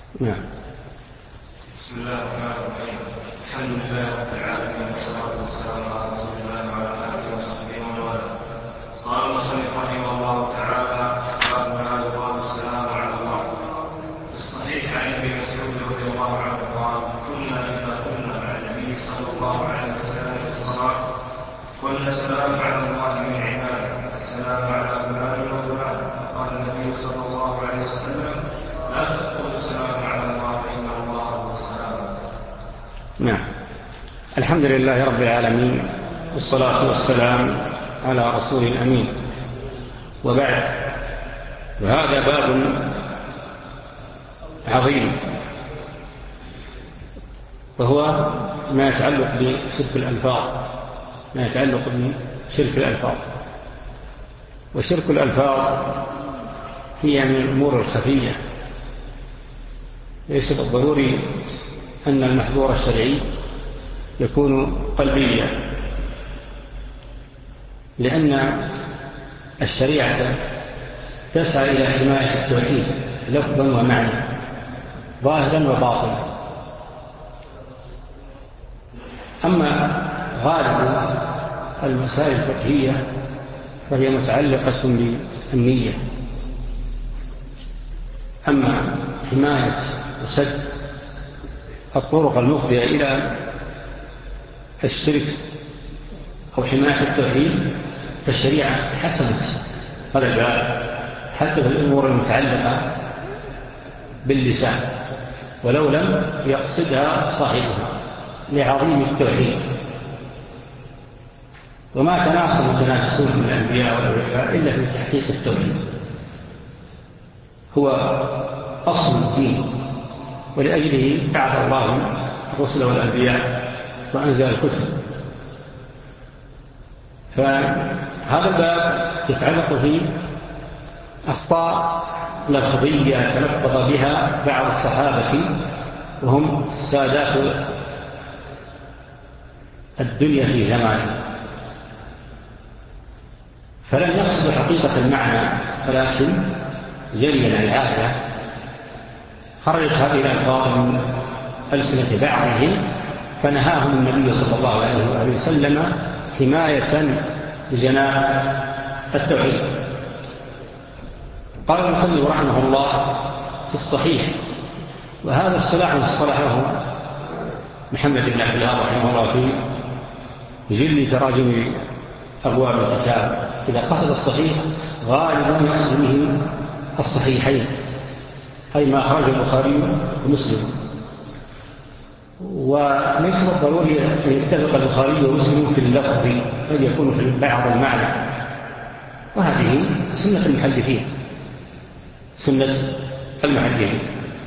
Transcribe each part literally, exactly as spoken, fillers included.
نعم. بسم الله الرحمن الرحيم. الحمد لله رب العالمين والصلاة والسلام على رسول الله وعلى آله وصحبه ومن والاه. قال المصنف رحمه الله تعالى: باب ما يقال السلام على الله. في الصحيح عن ابن مسعود رضي الله عنه قال: كنا إذا كنا مع النبي صلى الله عليه وسلم في الصلاة قلنا: السلام على الله من عباده، السلام على فلان وفلان. فقال النبي صلى الله عليه وسلم: لا تقولوا السلام على الله فإن الله هو السلام. نعم. الحمد لله رب العالمين، والصلاة والسلام على رسول الأمين، وبعد. وهذا باب عظيم، وهو ما يتعلق بشرك الألفاظ ما يتعلق بشرك الألفاظ وشرك الألفاظ هي من الأمور الخفية. ليس بالضروري أن المحظور الشرعي يكون قلبيا، لأن الشريعة تسعى إلى حماية التوحيد لفظا ومعنى، ظاهرا وباطنا. أما غالب المسائل الفقهية فهي متعلقة بالنية. أما حماية وسد الطرق المفضية إلى الشرك أو حماية التوحيد فالشريعة حسنت هذا الباب حتى في الأمور المتعلقة باللسان، ولو لم يقصدها صاحبها لعظيم التوحيد. وما تناصر متنافسون من الأنبياء والأولياء إلا في تحقيق التوحيد، هو أصل الدين، ولأجله بعث الله الرسل والأنبياء وأنزل الكتب. فهذا الباب يتعلق في أخطاء لفظية تلفظ بها بعض الصحابة وهم سادات الدنيا في زمانه، فلم يقصدوا حقيقة المعنى، ولكن جريا العادة خرجت هذه الألفاظ من ألسنة بعضهم، فنهاهم النبي صلى الله عليه وسلم حماية لجناح التوحيد. قال المصنف رحمه الله في الصحيح، وهذا الصلاح اصطلحه محمد بن عبد الوهاب رحمه الله في جل تراجم أبواب الكتاب. إذا قصد الصحيح غالبا يقصد به الصحيحين، أي ما أخرجه البخاري ومسلم. وليس بالضروري أن يتفق البخاري ومسلم في اللفظ، قد يكون في بعض المعنى، وهذه سنة المحدثين سنة المحدثين.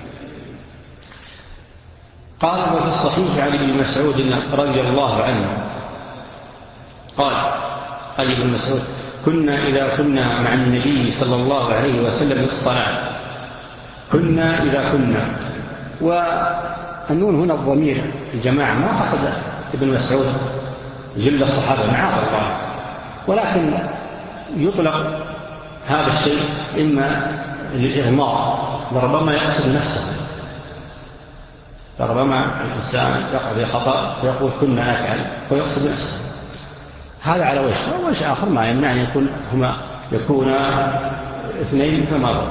قال: وفي الصحيح عن ابن مسعود رضي الله عنه قال قال ابن مسعود: كنا إذا كنا مع النبي صلى الله عليه وسلم في الصلاة. كنا إذا كنا، والنون هنا الضمير الجماعة، ما قصد ابن مسعود جل الصحابة معاذ الله، ولكن يطلق هذا الشيء إما للإغماء، وربما يقصد نفسه، فربما الإنسان يقع في خطأ ويقول كنا نفعل ويقصد نفسه. هذا على وجه، ووجه آخر ما يمنع أن يكون هما يكون اثنين كما هو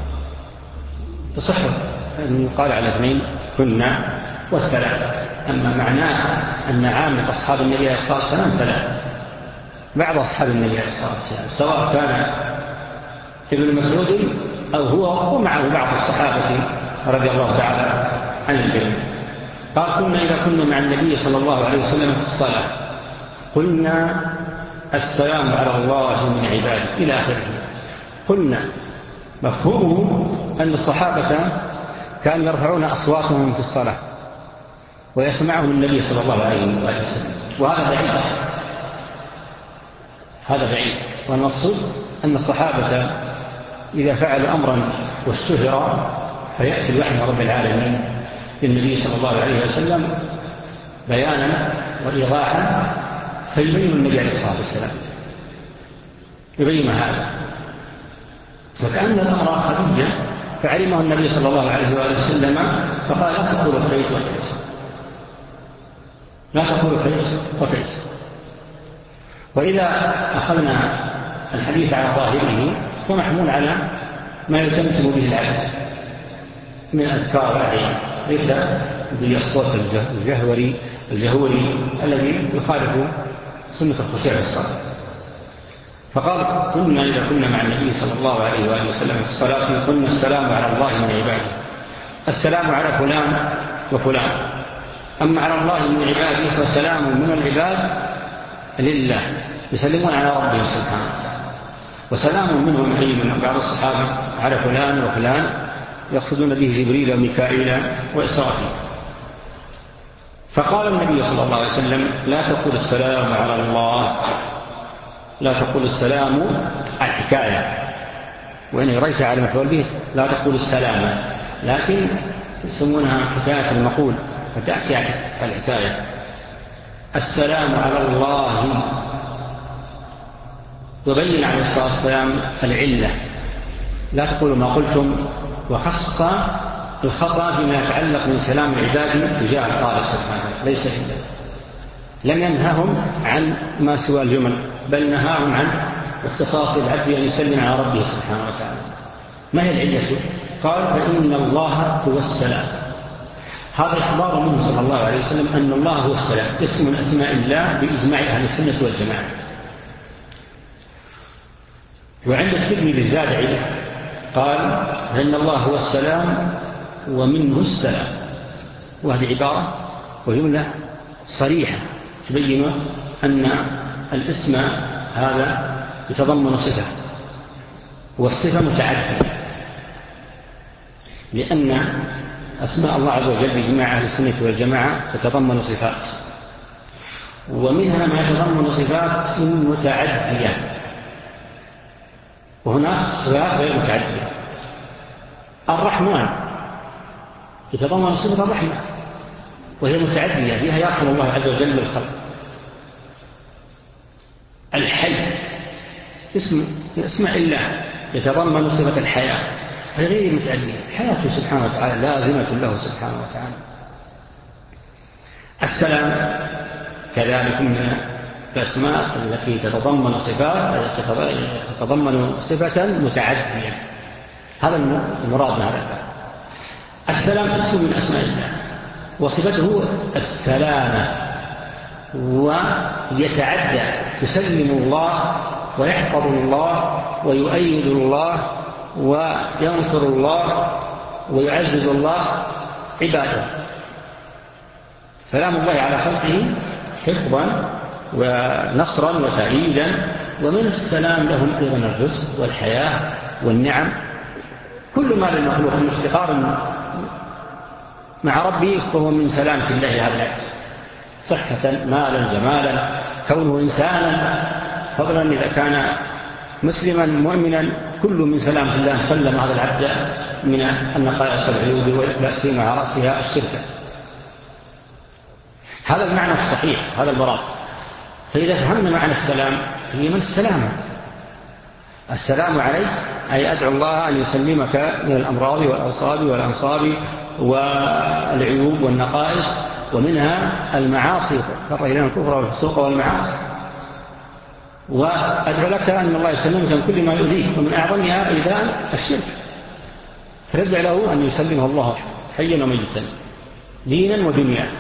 تصح أن يقال على اثنين كنا والثلاث. أما معناه أن عامة أصحاب النبي عليه الصلاة والسلام ثلاث، بعض أصحاب النبي عليه الصلاة والسلام سواء كان ابن مسعود أو هو ومعه بعض الصحابة رضي الله تعالى عن الجميع. قال: كنا إذا كنا مع النبي صلى الله عليه وسلم في الصلاة قلنا: السلام على الله من عباده، إلى آخره. قلنا مفهومه أن الصحابة كانوا يرفعون أصواتهم في الصلاة ويسمعهم النبي صلى الله عليه وسلم، وهذا بعيد هذا بعيد والمقصود أن الصحابة إذا فعلوا أمرا واشتهر فيأتي الوحي من رب العالمين للنبي صلى الله عليه وسلم بيانا وإيضاحا، فيبين النبي عليه الصلاة والسلام يبين هذا، وكأن الأمر خفيا فعلمه النبي صلى الله عليه وآله وسلم فقال لا تقول كيت وكيت، لا تقول كيت وكيت. وإذا أخذنا الحديث على ظاهره فمحمول على ما يتمثل به العبد من أذكار العين، ليس بالصوت الجهوري الجهوري الذي يخالف سنة الخشوع في الصلاة. فقال كنا إذا كنا مع النبي صلى الله عليه وآله وسلم في الصلاة قلنا السلام على الله من عباده، السلام على فلان وفلان، أما على الله من عباده فسلام من العباد لله يسلمون على ربهم سبحانه، وسلام منهم أي من بعض الصحابة على فلان وفلان يقصدون به جبريل وميكائيل وإسرافيل. فقال النبي صلى الله عليه وسلم لا تقول السلام على الله، لا تقول السلام الحكاية، وإن ريت على مفعول به لا تقول السلام، لكن يسمونها حكاية المقول فتأتي على الحكاية. السلام على الله، وبين عليه الصلاة والسلام العلة، لا تقولوا ما قلتم، وخص الخطأ فيما يتعلق من سلام العباد تجاه الخالق سبحانه ليس إلا، لم ينههم عن ما سوى الجمل، بل نهاهم عن اختصاص العبد أن يسلم على ربه سبحانه وتعالى. ما هي العلة؟ قال فإن الله هو السلام. هذا إخبار منه صلى الله عليه وسلم أن الله هو السلام، اسم من أسماء الله بإجماع أهل السنة والجماعة. وعند الترمذي الزادعي قال فإن الله هو السلام ومنه السلام، وهذه عبارة وجملة صريحة تبين أن الاسم هذا يتضمن صفة، والصفة متعددة، لأن أسماء الله عز وجل بجماعة أهل السنة والجماعة تتضمن صفات، ومنها ما يتضمن صفات متعدية، وهناك صفات غير متعدية. الرحمن يتضمن صفة الرحمة وهي متعدية، فيها يرحم الله عز وجل بالخلق. الحي اسم من اسماء الله يتضمن صفة الحياة وهي غير متعدية، حياته سبحانه وتعالى لازمة له سبحانه وتعالى. السلام كذلك من الأسماء التي تتضمن صفات تتضمن صفة متعدية، هذا المراد من هذا الباب. السلام اسم من أسماء الله وصفته السلامة، ويتعدى يسلم الله ويحفظ الله ويؤيد الله وينصر الله ويعزز الله عباده. سلام الله على خلقه حفظا ونصرا وتأييدا، ومن السلام لهم أيضا الرزق والحياة والنعم. كل ما للمخلوق من افتقار مع ربه فهو من سلامة الله هذا العبد، صحة مالا جمالا، كونه إنسانا، فضلا إذا كان مسلما مؤمنا، كل من سلامة الله سلم هذا العبد من النقائص العيوب والبأس مع رأسها الشركة. هذا المعنى الصحيح، هذا المراد. فإذا فهمنا معنى السلام هي من السلامة، السلام عليك أي أدعو الله أن يسلمك من الأمراض والأوصاب والأنصاب والعيوب والنقائص، ومنها المعاصي، فرق إلينا الكفر والفسوق والمعاصي، وأدعو لك أن الله يسلمك من كل ما يؤذيك، ومن أعظمها إيذاء الشرك، فردع له أن يسلمه الله حيا وميتا دينا ودنيا.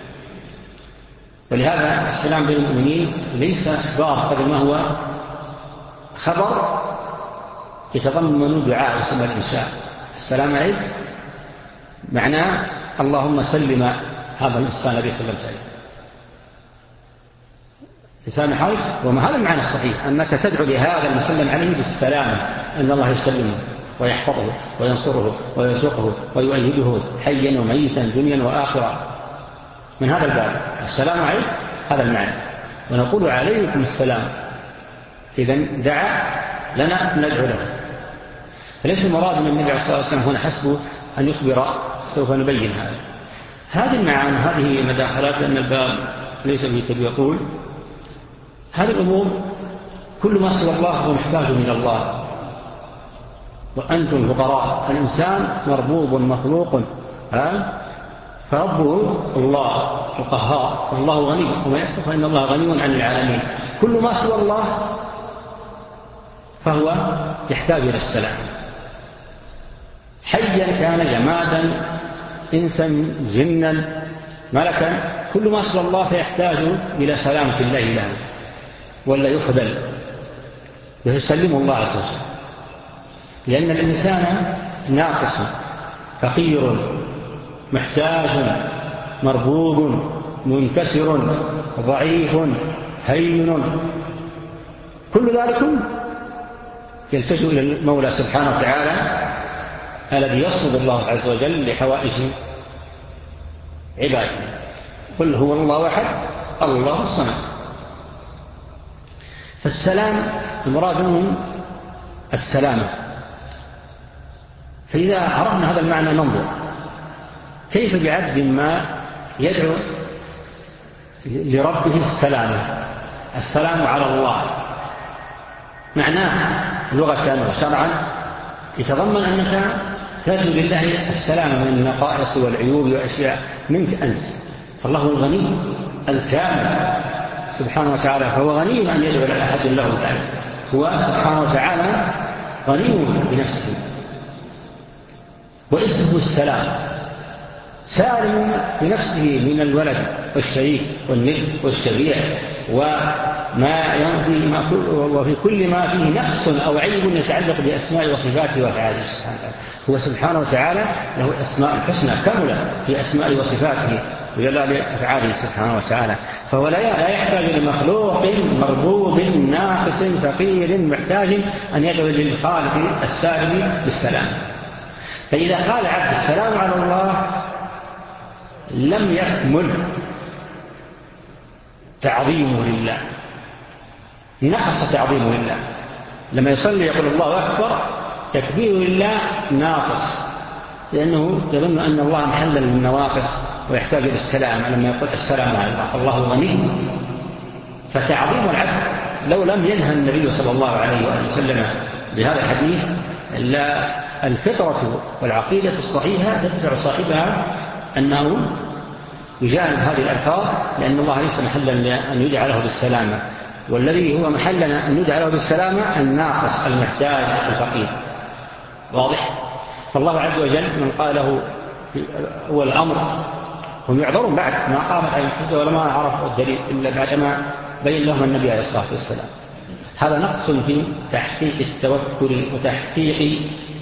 ولهذا السلام بين المؤمنين ليس إخبار قبل ما هو خبر يتضمن دعاء وسمى الإنسان. السلام عليك معناه اللهم سلم هذا الإنسان الذي سلمت عليه، لسان حالك. وما هذا المعنى الصحيح أنك تدعو لهذا المسلم عليه بالسلامة، أن الله يسلمه ويحفظه وينصره ويرزقه ويؤيده حيا وميتا دنيا وآخرة. من هذا الباب السلام عليك هذا المعنى، ونقول عليكم السلام. إذن دعا لنا ندعو له، فليس المراد من النبي عليه الصلاة والسلام هنا حسبه أن يخبر، سوف نبين هذا. هذه المعاني هذه المداخلات، لأن الباب ليس به كبير. يقول هذه الأمور كل ما سوى الله هو محتاج من الله، وأنتم الفقراء. الإنسان مربوب مخلوق، فربه الله القهار، والله غني، وما يكفر فإن الله غني عن العالمين. كل ما سوى الله فهو يحتاج إلى السلام، حيا كان، جمادا، إنسا، جنا، ملكا، كل ما سوى الله فيحتاج إلى سلامة الله له، ولا يخذل ويسلم الله عز وجل، لأن الإنسان ناقص فقير محتاج مربوب منكسر ضعيف هين، كل ذلك يلتجئ إلى المولى سبحانه وتعالى الذي يصمد الله عز وجل لحوائج عباده. قل هو الله أحد الله الصمد. فالسلام المراد منه السلامة. فإذا عرفنا هذا المعنى ننظر كيف بعبد ما يدعو لربه السلامة، السلام على الله. معناه لغة وشرعا يتضمن أنك ترجو لله السلامة من النقائص والعيوب وأشياء منك أنت، فالله الغني الكامل سبحانه وتعالى، فهو غني أن يدعو لأحد له ذلك. هو سبحانه وتعالى غني بنفسه، واسمه السلام، سالم بنفسه من الولد والشريك والند والشبيع وما ينفي ما وفي كل ما فيه نقص أو عيب يتعلق بأسماء وصفاته وأفعاله سبحانه وتعالى. هو سبحانه وتعالى له الأسماء الحسنى كاملة في أسماء وصفاته وجلال أفعاله سبحانه وتعالى، فهو لا يحتاج لمخلوق مربوب ناقص فقير محتاج أن يدعو للخالق السالم بالسلام. فإذا قال عبد السلام على الله لم يكمل تعظيمه لله، نقص تعظيمه لله. لما يصلي يقول الله أكبر، تكبيره لله ناقص، لأنه يظن أن الله محل للنواقص ويحتاج إلى السلام لما يقول السلام على الله، الله غني. فتعظيم العبد لو لم ينهى النبي صلى الله عليه وآله وسلم بهذا الحديث، إلا الفطرة والعقيدة الصحيحة تدفع صاحبها أنه يجانب هذه الألفاظ، لأن الله ليس محلا أن يدعى له بالسلامة، والذي هو محلنا أن يدعى له بالسلامة الناقص المحتاج الفقير. واضح؟ فالله عز وجل من قاله هو الأمر، هم يعذرون بعد ما قامت على الحجة ولما عرفوا الدليل إلا بعدما بين لهم النبي عليه الصلاة والسلام. هذا نقص في تحقيق التوكل وتحقيق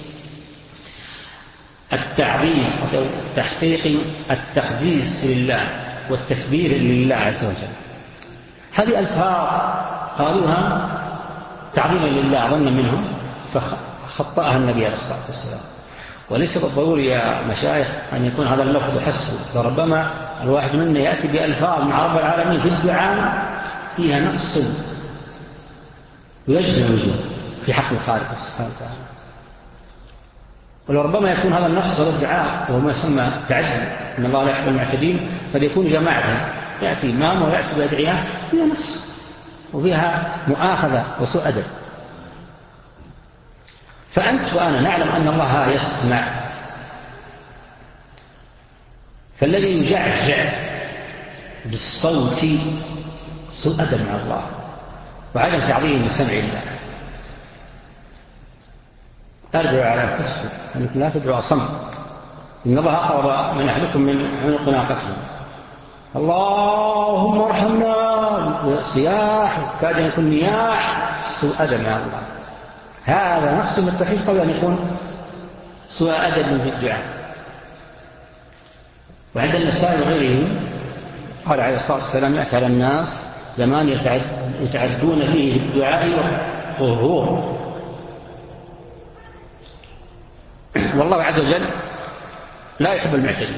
التعظيم وتحقيق التقديس لله والتكبير لله عز وجل. هذه ألفاظ قالوها تعظيما لله ظنا منهم فخطأها النبي عليه الصلاة والسلام. وليس بالضروري يا مشايخ أن يكون هذا اللفظ حسن، فربما الواحد منا يأتي بألفاظ مع رب العالمين في الدعاء فيها نقص ويجزم الوجود في حق الخالق سبحانه وتعالى، ولربما يكون هذا النقص هذا الدعاء وهو ما يسمى تعدي ان الله لا يحب المعتدين، فليكون جماعه ياتي امام وياتي بادعياء فيها نقص وفيها مؤاخذه وسوء ادب. فانت وانا نعلم ان الله يسمع، فالذي يجعجع بالصوت سوء ادب مع الله وعدم تعظيم لسمع الله. أرجع على الكسف أنك لا تدعو أصم، إن الله أقرب من أحدكم من عنق ناقته. اللهم ارحمنا سياح كاد يكون نياح سوء أدب مع الله. هذا نقص من التوحيد قبل أن يكون سوء أدب في الدعاء. وعند النساء وغيره قال عليه الصلاة والسلام يأتي على الناس زمان يتعدون فيه بالدعاء والظهور، والله عز وجل لا يحب المعتدين.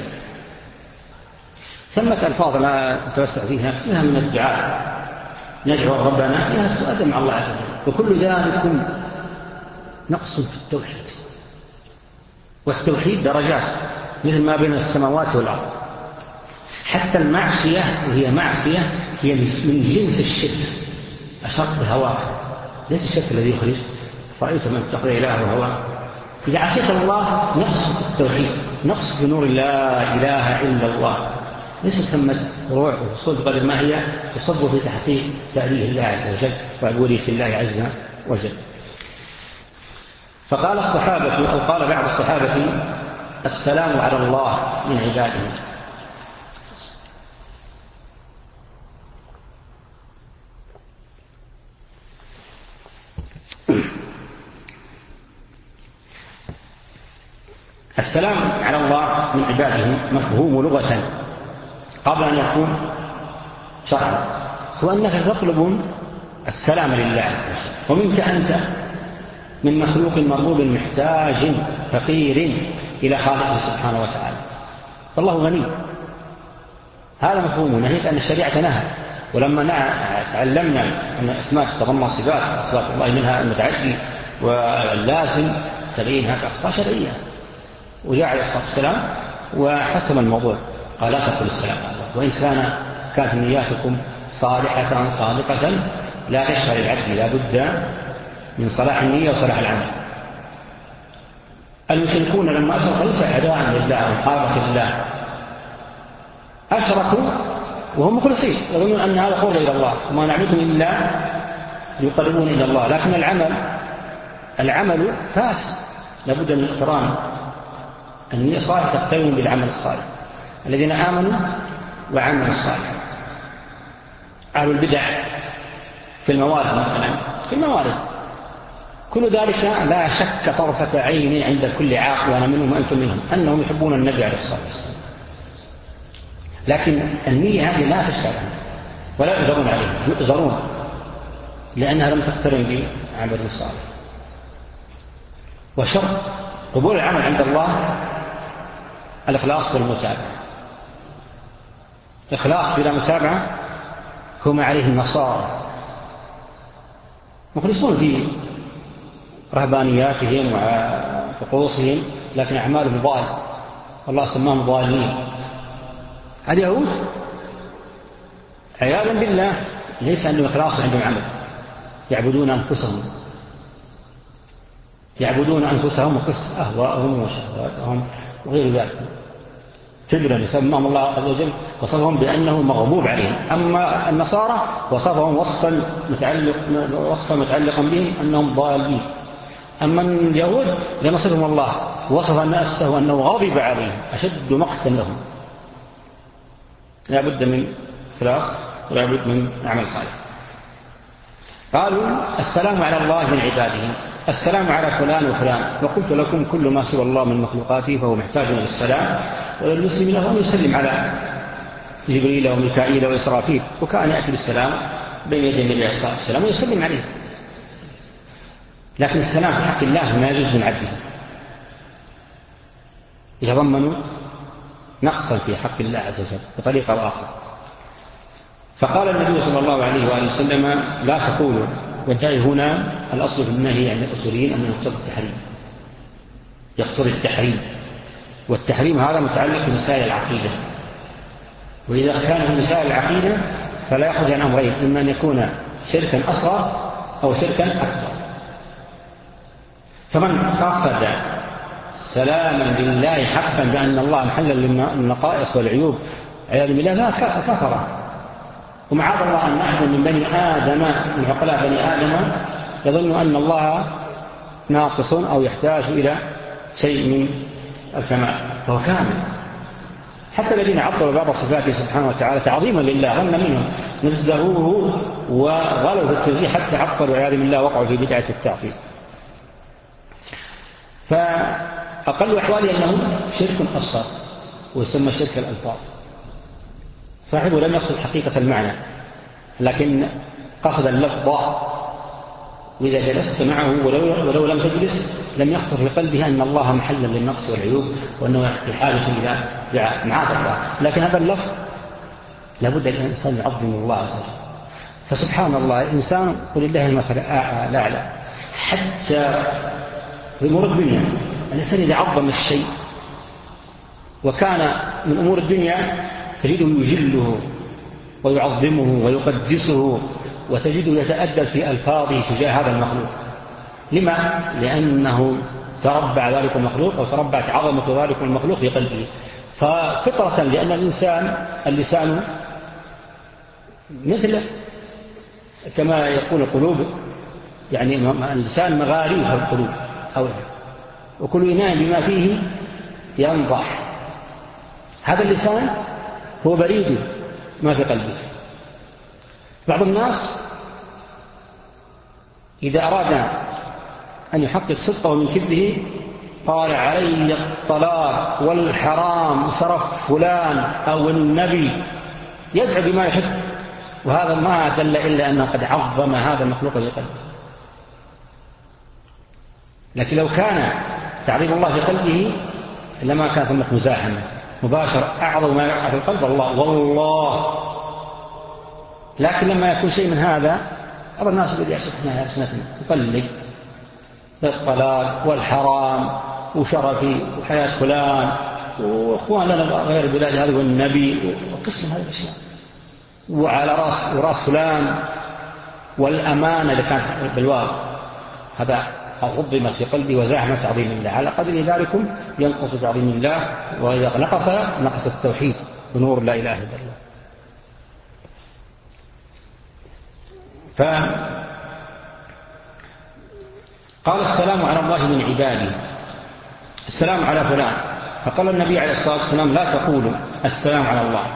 ثمة ألفاظ لا نتوسع فيها فيها من الدعاء ندعو ربنا فيها السؤال مع الله عز وجل، وكل ذلك نقص في التوحيد. والتوحيد درجات مثل ما بين السماوات والأرض. حتى المعصية وهي معصية هي من جنس الشرك أشرط بهواه، ليس الشرك الذي يخرج. رأيت من اتخذ إله وهواه إذا عصيت الله نقص في التوحيد، نقص في نور لا إله إلا الله، ليس ثمة روح وفصول بقدر ما هي تصب في تحقيق تأليه الله عز وجل وعبودية الله عز وجل. فقال الصحابة أو قال بعض الصحابة: السلام على الله من عباده. السلام على الله من عباده مفهوم لغة قبل أن يكون شرعا، هو أنك تطلب السلام لله عز وجل، ومنك أنت من مخلوق مرغوب محتاج فقير إلى خالقه سبحانه وتعالى، فالله غني. هذا مفهوم، نهيك أن الشريعة نهى. ولما تعلمنا أن الأسماء تتضمن صفات، أصفات الله منها المتعدي واللازم، تبين هذا أخطاء شرعية، وجاء عليه الصلاة والسلام وحسم الموضوع، قال: لا تقل السلام على الله، وإن كان كانت نياتكم صالحة صادقة لا تشغل العبد، لا بد من صلاح النية وصلاح العمل. المشركون لما أشركوا ليس أعداء لله ومحاربة لله، أشركوا وهم مخلصين، يظنون أن هذا قرب إلى الله، وما نعبدهم إلا ليقربون إلى الله، لكن العمل العمل فاسد، لابد من اقتران النية الصالحة تقترن بالعمل الصالح. الذين آمنوا وعملوا الصالح. أهل البدع في الموارد مثلا، في الموارد كل ذلك لا شك طرفة عين عند كل عاقل، وأنا منهم وأنتم منهم، أنهم يحبون النبي عليه الصلاة والسلام، لكن النية هذه لا تشكل ولا يؤجرون عليها، يؤجرون لأنها لم تقترن بعمل الصالح. وشرط قبول العمل عند الله الإخلاص والمتابعة. إخلاص بلا متابعة هم عليه النصارى، مخلصون في رهبانياتهم وطقوسهم، لكن أعمالهم ضال، والله سماهم ضالين. اليهود عياذا بالله ليس عندهم إخلاص، عندهم عمل، يعبدون أنفسهم يعبدون أنفسهم وقصة أهواءهم وشهواتهم وغير ذلك، كبرا يسمىهم الله عز وجل وصفهم بأنه مغضوب عليهم. أما النصارى وصفهم وصفا متعلق وصفا متعلقا بهم أنهم ضالين. أما اليهود لما صفهم الله وصف نفسه أنه غضب عليهم، أشد مقتا لهم. لا بد من خلاص ولا بد من عمل صالح. قالوا: السلام على الله من عباده، السلام على فلان وفلان، وقلت لكم كل ما سوى الله من مخلوقاته فهو محتاج للسلام، وللمسلم له أن يسلم على جبريل وميكائيل وإسرافيل، وكان يأتي بالسلام بين يدي النبي عليه الصلاة والسلام ويسلم عليه. لكن السلام في حق الله ما يجوز من عبده، يتضمن نقصا في حق الله عز وجل بطريقة أخرى. فقال النبي صلى الله عليه وآله وسلم: لا تقولوا، والداعي هنا الأصل في النهي عند الأصوليين أنه يقتضي التحريم، يقتضي التحريم، والتحريم هذا متعلق بمسائل العقيدة، وإذا كان في مسائل العقيدة فلا يخرج عن أمرين: إما أن يكون شركا أصغر أو شركا أكبر. فمن قصد سلاما لله حقا بأن الله محلا للنقائص والعيوب عياذا بالله كفر. ومعاذ الله أن أحد من بني آدم من عقلاء بني آدم يظن أن الله ناقص أو يحتاج إلى شيء من الكمال، فهو كامل. حتى الذين عطلوا بعض صفاته سبحانه وتعالى تعظيما لله ظن منهم نزهوه وغلوا في التنزيه حتى عطلوا والعياذ بالله وقعوا في بدعة التعطيل. فأقل أحواله أنه شرك أصغر ويسمى شرك الألفاظ. صاحبه لم يقصد حقيقة المعنى لكن قصد اللفظ، وإذا جلست معه ولو, ولو لم تجلس لم يخطر في قلبه أن الله محلا للنقص والعيوب وأنه بحاجة إلى دعاء معاذ الله. لكن هذا اللفظ لابد الإنسان يعظم الله عز وجل. فسبحان الله الإنسان ولله المثل الأعلى، حتى في أمور الدنيا الإنسان إذا عظم الشيء وكان من أمور الدنيا تجده يجله ويعظمه ويقدسه، وتجده يتأدب في ألفاظه تجاه هذا المخلوق. لما؟ لأنه تربع ذلك المخلوق أو تربعت عظمة ذلك المخلوق في قلبه. ففطرة، لأن الإنسان اللسان مثل كما يقول القلوب، يعني اللسان مغاريف القلوب حولها، وكل إناء بما فيه ينضح. هذا اللسان هو بريد ما في قلبه. بعض الناس إذا أراد أن يحقق صدقه من كذبه قال علي الطلاق والحرام وشرف فلان أو النبي، يدعو بما يحب، وهذا ما دل إلا أنه قد عظم هذا المخلوق في قلبه. لكن لو كان تعظيم الله في قلبه لما كان ثمة مزاحمة مباشر، أعظم ما يقع في القلب الله والله. لكن لما يكون شيء من هذا بعض الناس يقول يا شيخنا يا سنتنا يقلد الطلاق والحرام وشرفي وحياة فلان وإخوان لنا غير البلاد هذا والنبي وقسم هذه الأشياء، وعلى رأس وراس فلان والأمانة إذا كانت بالواو، هذا عظمت في قلبي وزاحمت تعظيم الله. على قدر ذلكم ينقص تعظيم الله، وإذا نقص نقص التوحيد ونور لا إله إلا الله. فقال السلام على الله من عباده، السلام على فلان. فقال النبي عليه الصلاة والسلام لا تقولوا السلام على الله.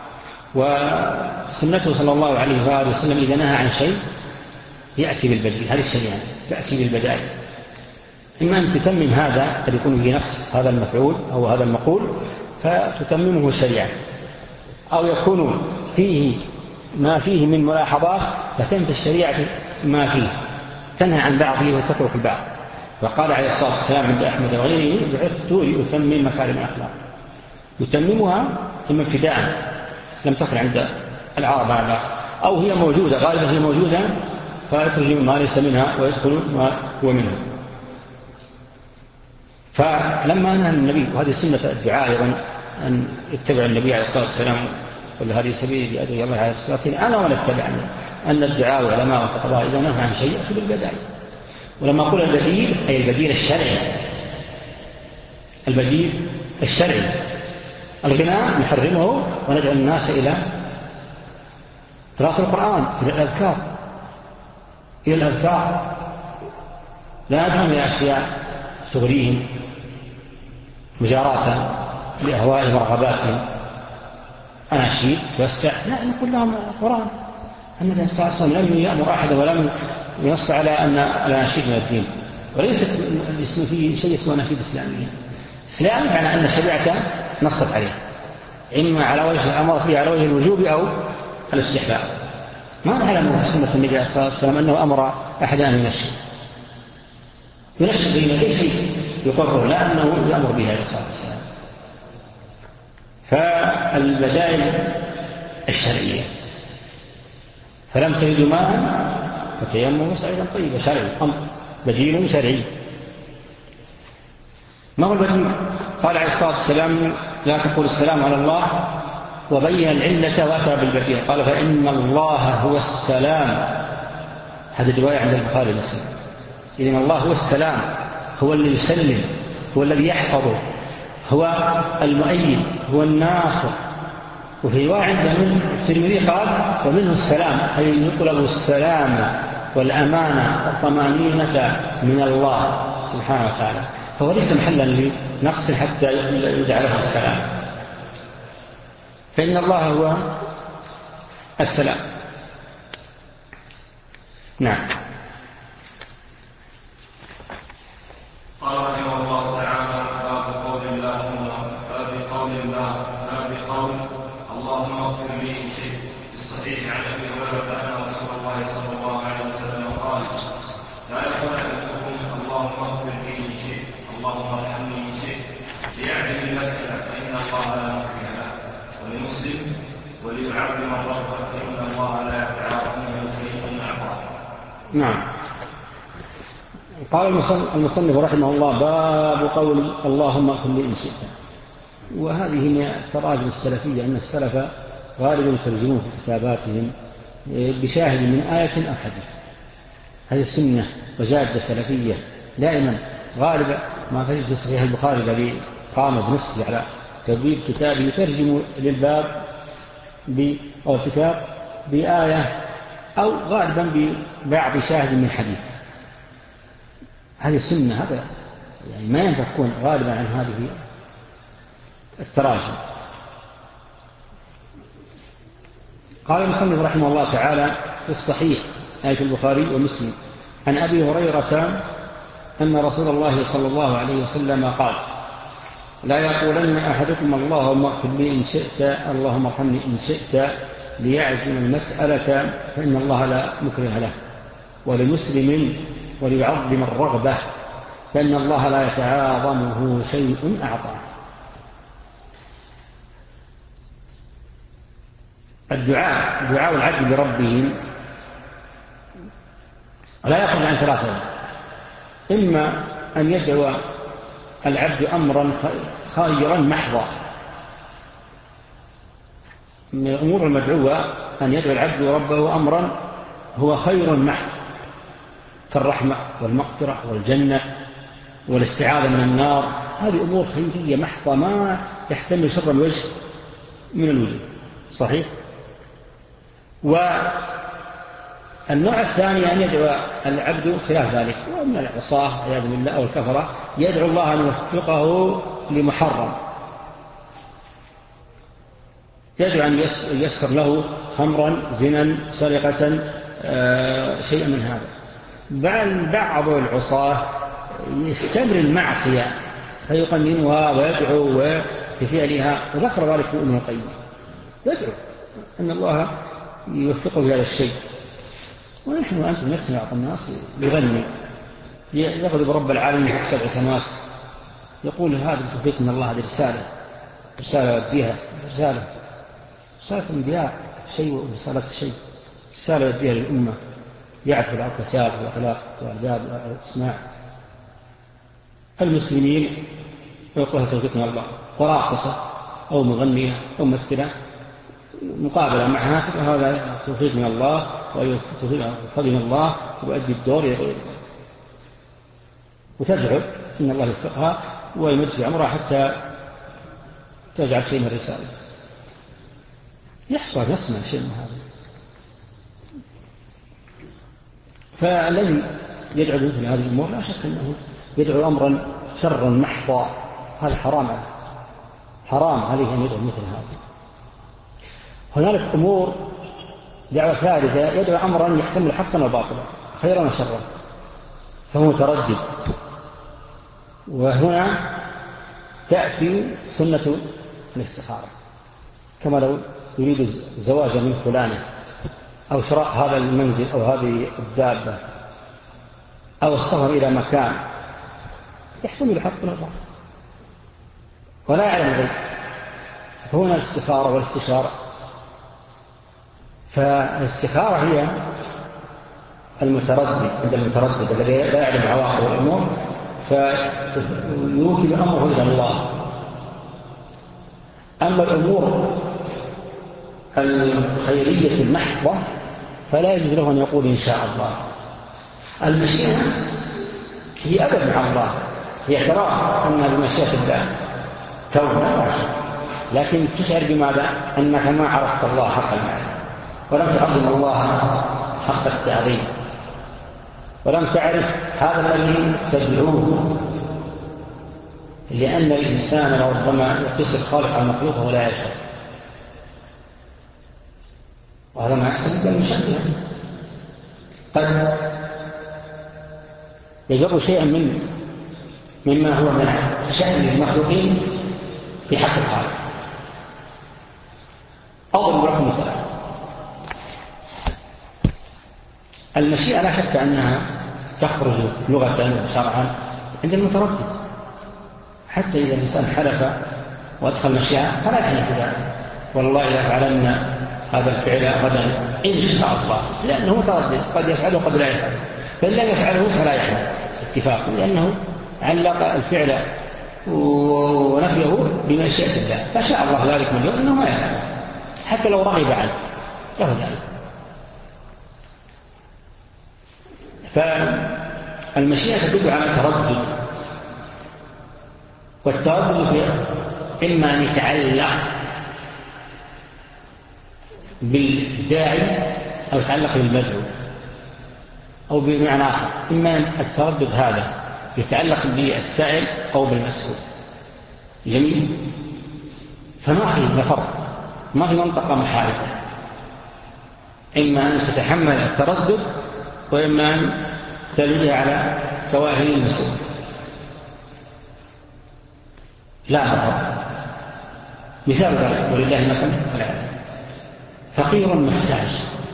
وسنته صلى الله عليه وآله وسلم إذا نهى عن شيء يأتي بالبديل، هذه الشريعة تأتي بالبدائل، إما أن تتمم هذا قد يكون في نفس هذا المفعول أو هذا المقول فتتممه الشريعة، أو يكون فيه ما فيه من ملاحظات فتنفي الشريعة ما فيه، تنهى عن بعضه وتترك البعض. وقال عليه الصلاة والسلام عند أحمد وغيره بعثت لأتمم مكارم الأخلاق. يتممها إما ابتداء لم تكن عند العرب هذا، أو هي موجودة غالبا هي موجودة فيخرج ما ليس منها ويدخل ما هو منها. فلما نهى النبي، وهذه سنة الدعاء أيضا أن يتبع النبي عليه الصلاة والسلام قل هذه سبيلي أدعو الله عليه الصلاة والسلام أنا ولا اتبعني، أن الدعاء والعلماء والخطباء إذا نهى عن شيء يأتي بالبدائل. ولما قل البديل أي البديل الشرعي، البديل الشرعي. الغناء نحرمه وندعو الناس إلى قراءة القرآن، إلى الأذكار، إلى الأذكار، لا ندعوهم إلى أشياء تغريهم مجاراة لأهوائهم ورغباتهم، أناشيد توسع، لا نقول لهم القرآن. النبي صلى الله عليه وسلم لم يأمر أحدا ولم ينص على أن الأناشيد من الدين، وليست الاسم فيه شيء اسمه أناشيد إسلامية. إسلام يعني أن الشريعة نصت عليه، إما على وجه الأمر فيه على وجه الوجوب أو الاستحباب. ما نعلم في سنة النبي صلى الله عليه وسلم أنه أمر أحدا أن ينشر ينشر بين أي شيء يقرر، لا أنه يأمر به عليه الصلاة والسلام. فالبدائل الشرعية، فلم تجدوا ماء فتيمموا صعيدا طيبا، شرعي، أمر بديل شرعي. ما هو البديل؟ قال عليه الصلاة والسلام لا تقول السلام على الله، وبين العلة وأتى بالبديل قال فإن الله هو السلام. هذه الرواية عند البخاري ومسلم. إذن الله هو السلام، هو الذي يسلم، هو الذي يحفظه، هو المؤيد، هو الناصر. وفي رواية عند الترمذي قال ومنه السلام، أي يطلب السلام والأمانة والطمأنينة من الله سبحانه وتعالى. فهو ليس محلا لنقص حتى يدعى له السلام، فإن الله هو السلام. نعم. قال رحمه الله تعالى باب قول الله باب قول الله باب قول اللهم اغفر لي إن شئت. في الصحيح عن ابي هريره ان رسول الله صلى الله عليه وسلم قال لا يقول احدكم اللهم اغفر لي إن شئت اللهم ارحمني إن شئت ليعزم المسألة فإن الله لا مغفر له. ولمسلم وليعظم الرب فإن الله لا يتعاظم منه شيء أعظم. نعم. قال المصنف رحمه الله باب قول اللهم اغفر لي إن شئت. وهذه من التراجم السلفية أن السلف غالبا يترجمون في كتاباتهم بشاهد من آية أو حديث. هذه السنة وجادة سلفية دائما غالبا ما تجد في صحيح البخاري الذي قام بنفسه على تدوين كتاب يترجم للباب أو الكتاب بآية أو غالبا ببعض شاهد من حديث. هذه السنة، هذا يعني ما ينفع تكون غالبا عن هذه التراجم. قال المصنف رحمه الله تعالى في الصحيح آية البخاري ومسلم عن أبي هريرة أن رسول الله صلى الله عليه وسلم قال: لا يقولن أحدكم اللهم اغفر لي إن شئت، اللهم ارحمني إن شئت، ليعزم المسألة فإن الله لا مكره له، ولمسلم وليعظم الرغبة فإن الله لا يتعاظمه شيء أعطاه. الدعاء دعاء العبد لربه لا يخرج عن ثلاثة: إما أن يدعو العبد أمرا خيرا محضا، من الأمور المدعوة أن يدعو العبد ربه أمرا هو خير محض كالرحمة والمغفرة والجنة والاستعاذة من النار. هذه أمور خيرية محضة ما تحتمل شر الوجه من الوجه. صحيح. والنوع الثاني أن يدعو العبد خلاف ذلك، ومن العصاة عياذ بالله أو الكفرة يدعو الله أن يوفقه لمحرم، يدعو أن يسر له خمرا زنا سرقة شيء من هذا. بل بعض العصاة يستمر المعصية فيقننها ويدعو بفعلها، وذكر ذلك ابن القيم، يدعو أن الله يوفقه لهذا الشيء. ونحن وأنتم نسمع الناس يغني يغضب رب العالمين في سبع سماوات، يقول هذا التوفيق من الله، هذه رسالة رسالة وديها رسالة رسالة الأنبياء شيء ورسالة شيء، رسالة وديها للأمة يعرف الأقسام والأخلاق والآداب والأسماع. المسلمين يقول توفيق من الله، وراقصة أو مغنية أو ممثلة مقابلة معها، هذا توفيق من الله وفضل من الله، ويؤدي الدور وتدعو إن الله يوفقها ويمد في عمرها حتى تجعل شيء من الرسالة. يحصل نسمع شيء من هذا. فالذي يدعو مثل هذه الأمور لا شك أنه يدعو أمرا شرا محضا، هذا حرام عليه، حرام عليه أن يدعو مثل هذا. هنالك أمور دعوة ثالثة يدعو أمرا يحتمل حقا وباطلا، خيرا وشرا، فهو متردد. وهنا تأتي سنة الاستخارة، كما لو يريد زواجا من فلانة أو شراء هذا المنزل أو هذه الدابة أو السفر إلى مكان يحتمل حقا وباطلا ولا يعلم ذلك، هنا الاستخارة والاستشارة. فالاستخارة هي المتردد، عند المتردد الذي لا يعلم عواقب الأمور فيوكل أمره إلى الله. أما الأمور الخيرية المحضة فلا يجوز له أن يقول إن شاء الله. المشيئة هي أدب مع الله، هي ترى أنها بمشيئة الله كونها، لكن تشعر بماذا؟ أنك ما عرفت الله حق المعرفة، ولم تعظم الله حق التعظيم، ولم تعرف هذا الذي تدعوه، لأن الإنسان ربما يقيس الخالق على المخلوق ولا يشعر، وهذا ما يحصل إلا المشبهة. قد يجر شيئا من مما هو من شأن المخلوقين في حق الخالق. أضرب لكم مثلا، المشيئة لا شك أنها تخرج لغة وشرعا عند المتردد، حتى إذا الإنسان حلف وأدخل مشيئة فلا يحلف ذلك والله لا يفعلن هذا الفعل غدا إن شاء الله، لأنه متردد قد يفعله قد لا يفعله، فإن لم يفعله فلا يحلف اتفاقا، لأنه علق الفعل ونفيه بمشيئة الله، فشاء الله ذلك من يوم أنه ما يفعله حتى لو رغب عنه له ذلك. فالمشيئة تدل على تردد والتردد إما أن يتعلق بالداعي أو يتعلق بالمدعو، أو بمعنى آخر، إما التردد هذا يتعلق بالسائل أو بالمسؤول. جميل. فما في فرق، ما في منطقة محايدة، إما أن تتحمل التردد وإما أن تلوي على تواهي المسؤول. لا فرق. مثال ذلك ولله مثل العالم، فقير محتاج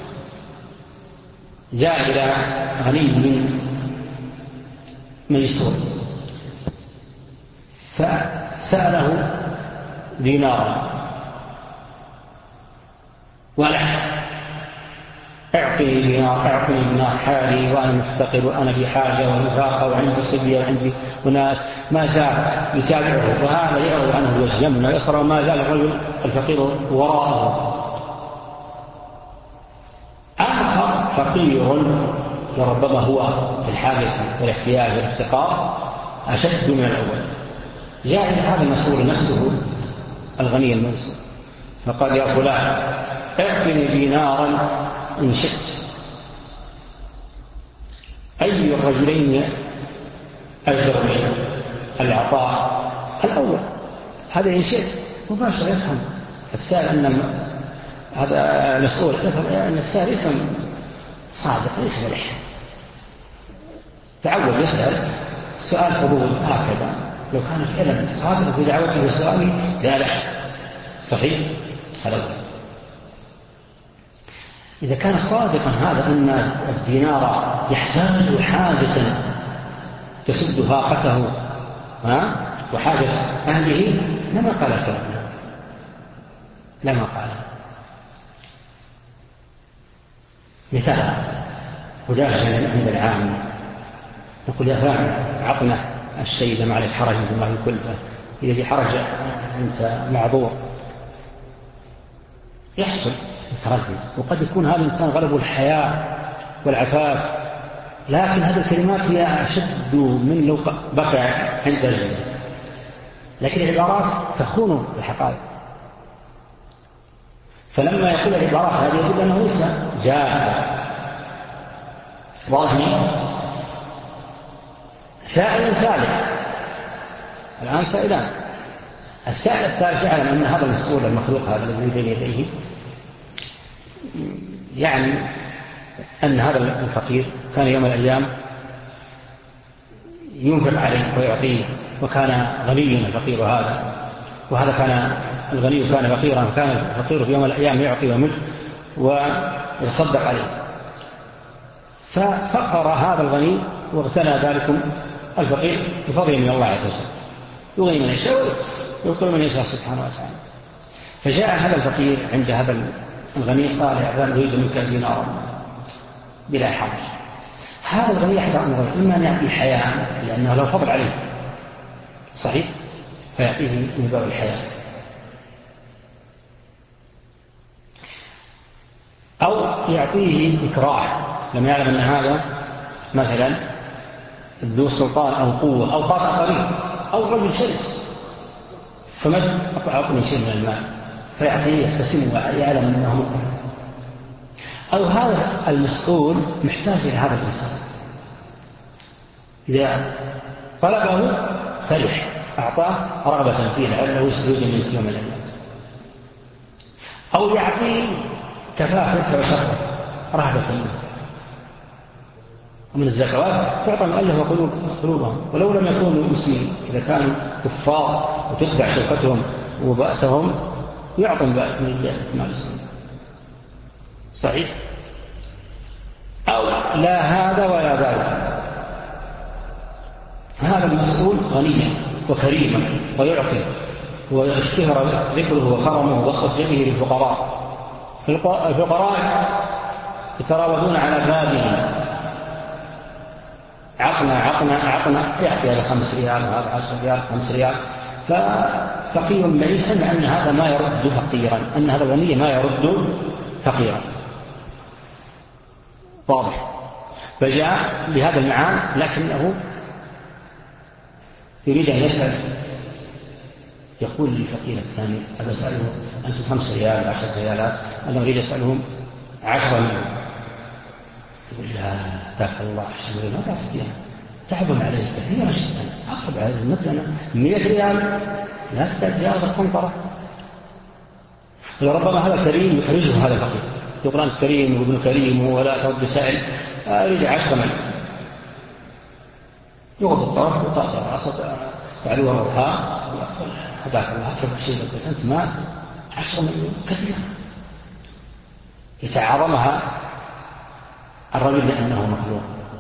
جاء إلى غني من ميسور فسأله دينارا ولح، اعطني دينار، اعطني دينار حالي وانا مفتقر وانا بحاجه ومفاقه وعندي صبيه وعندي وناس. ما زال يتابعه وهذا يعرض عنه الوجه ويسر، وما زال الرجل الفقير وراءه. آخر فقير وربما هو في الحاجة والاحتياج والافتقار أشد من الأول، جاء إلى هذا المسؤول نفسه الغني المنصور فقال يا فلان اعطني دينارا إن شئت. أي الرجلين أجر من العطاء؟ الأول، هذا إن شئت مباشر يفهم السائل أن هذا مسؤول يفهم أن السائل يفهم صادق ليس ملح، تعود يسأل سؤال فضول هكذا. لو كان فعلا صادق في دعوته وسؤاله لا لح صحيح. هذا إذا كان صادقا هذا أن الدينار يحتاج حاجة تسد فاقته وحاجة أهله لما قال الكلام، لما قال. مثال وجاء عند العام نقول يا فلان عطنا الشيء إذا ما عليك حرج مثل ما يقول، إذا في حرج أنت معذور يحصل التردد. وقد يكون هذا الإنسان غلبه الحياء والعفاف، لكن هذه الكلمات هي أشد من لو بكى عند الجنة، لكن العبارات تخون الحقائق. فلما يقول العبارات هذه يقول أنه ليس جاهل ظاهري. سائل ثالث الآن سائلان. السائل الثالث يعلم أن هذا المسؤول المخلوق هذا الذي بين يديه يعني أن هذا الفقير كان يوم الأيام ينفق عليه ويعطيه، وكان غنيا الفقير هذا، وهذا كان الغني كان فقيرا، وكان الفقير في يوم الأيام يعطي ومد ويصدق عليه. ففقر هذا الغني واغتنى ذلكم الفقير بفضل من الله عز وجل، يغني من يشاء ويقول من يشاء سبحانه وتعالى. فجاء هذا الفقير عند هذا الغني قال يا فلان أريد منك دينارا بلا حرج. هذا الغني يحتاج أمره، إما أن يعطي حياة لأنه له فضل عليه صحيح فيعطيه من باب الحياة، أو يعطيه إكراه لما يعلم أن هذا مثلا ذو سلطان أو قوة أو طاقة قريب أو رجل شرس، فمن أعطني شيء من المال فيعطيه يحتسمه ويعلم أنه مقرب. أو هذا المسؤول محتاج إلى هذا الإنسان، إذا طلبه فرح أعطاه رغبة فيه لعله يسجد من يوم الأيام، أو يعطيه كفافة وشرة رهبة منه. ومن الزكوات تعطى مؤلف قلوبهم ولو لم يكونوا مسلمين، إذا كانوا كفار وتتبع شوكتهم وبأسهم يعطوا من مال السنة صحيح. أو لا هذا ولا ذلك، هذا المسؤول غنيا وكريما ويعطي واشتهر ذكره وكرمه ووصف يده للفقراء. الفقراء يتراودون على بابه عقنا عقنا عقنا يعطي هذا خمس ريال وهذا عشر ريال خمس ريال. ففقير ليس مع أن هذا ما يرد فقيرا، أن هذا الغني ما يرد فقيرا واضح. فجاء بهذا المعان لكنه يريد أن يسأل يقول للفقير الثاني أبا أسأله أنتم خمس ريال عشرة ريالات أنا أريد أسألهم عشرة مليون. يقول لا تاك الله عشرة مليون ما تستطيع تعظم عليه كثيرا جدا أصعب عليه مثلا مئة ريال لا تتجاوز القنطرة. وربما هذا كريم يحرجه هذا الفقير يقول أنت كريم وابن كريم ولا ترد سائل أريد عشرة مليون. يغض الطرف وتأثر عصد تعلوها روحها هداك الله أكبر شيء لك أنت ما عشرة مليون كثيرا يتعاظمها الرجل لأنه مخلوق.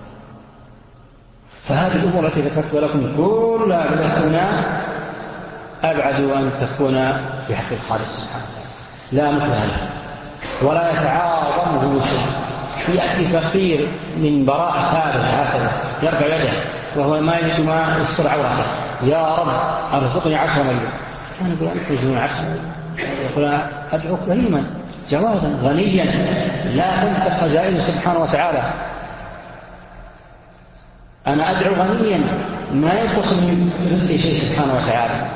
فهذه الأمور التي ذكرت لكم كلها بالأسئلة أبعد أن تكون في حق الخالق سبحانه وتعالى لا مثل له ولا يتعاظمه شيء. يأتي فقير من براء سابق هكذا يرفع يده وهو ما يجد ما يستر عورته يا رب أرزقني عشرة مليون. كان يقول أنت تجدون عشرة مليون يقول أدعوك كريما جوادا غنيا لا تنقص خزائنه سبحانه وتعالى. أنا أدعو غنيا ما ينقص من رزق شيء سبحانه وتعالى.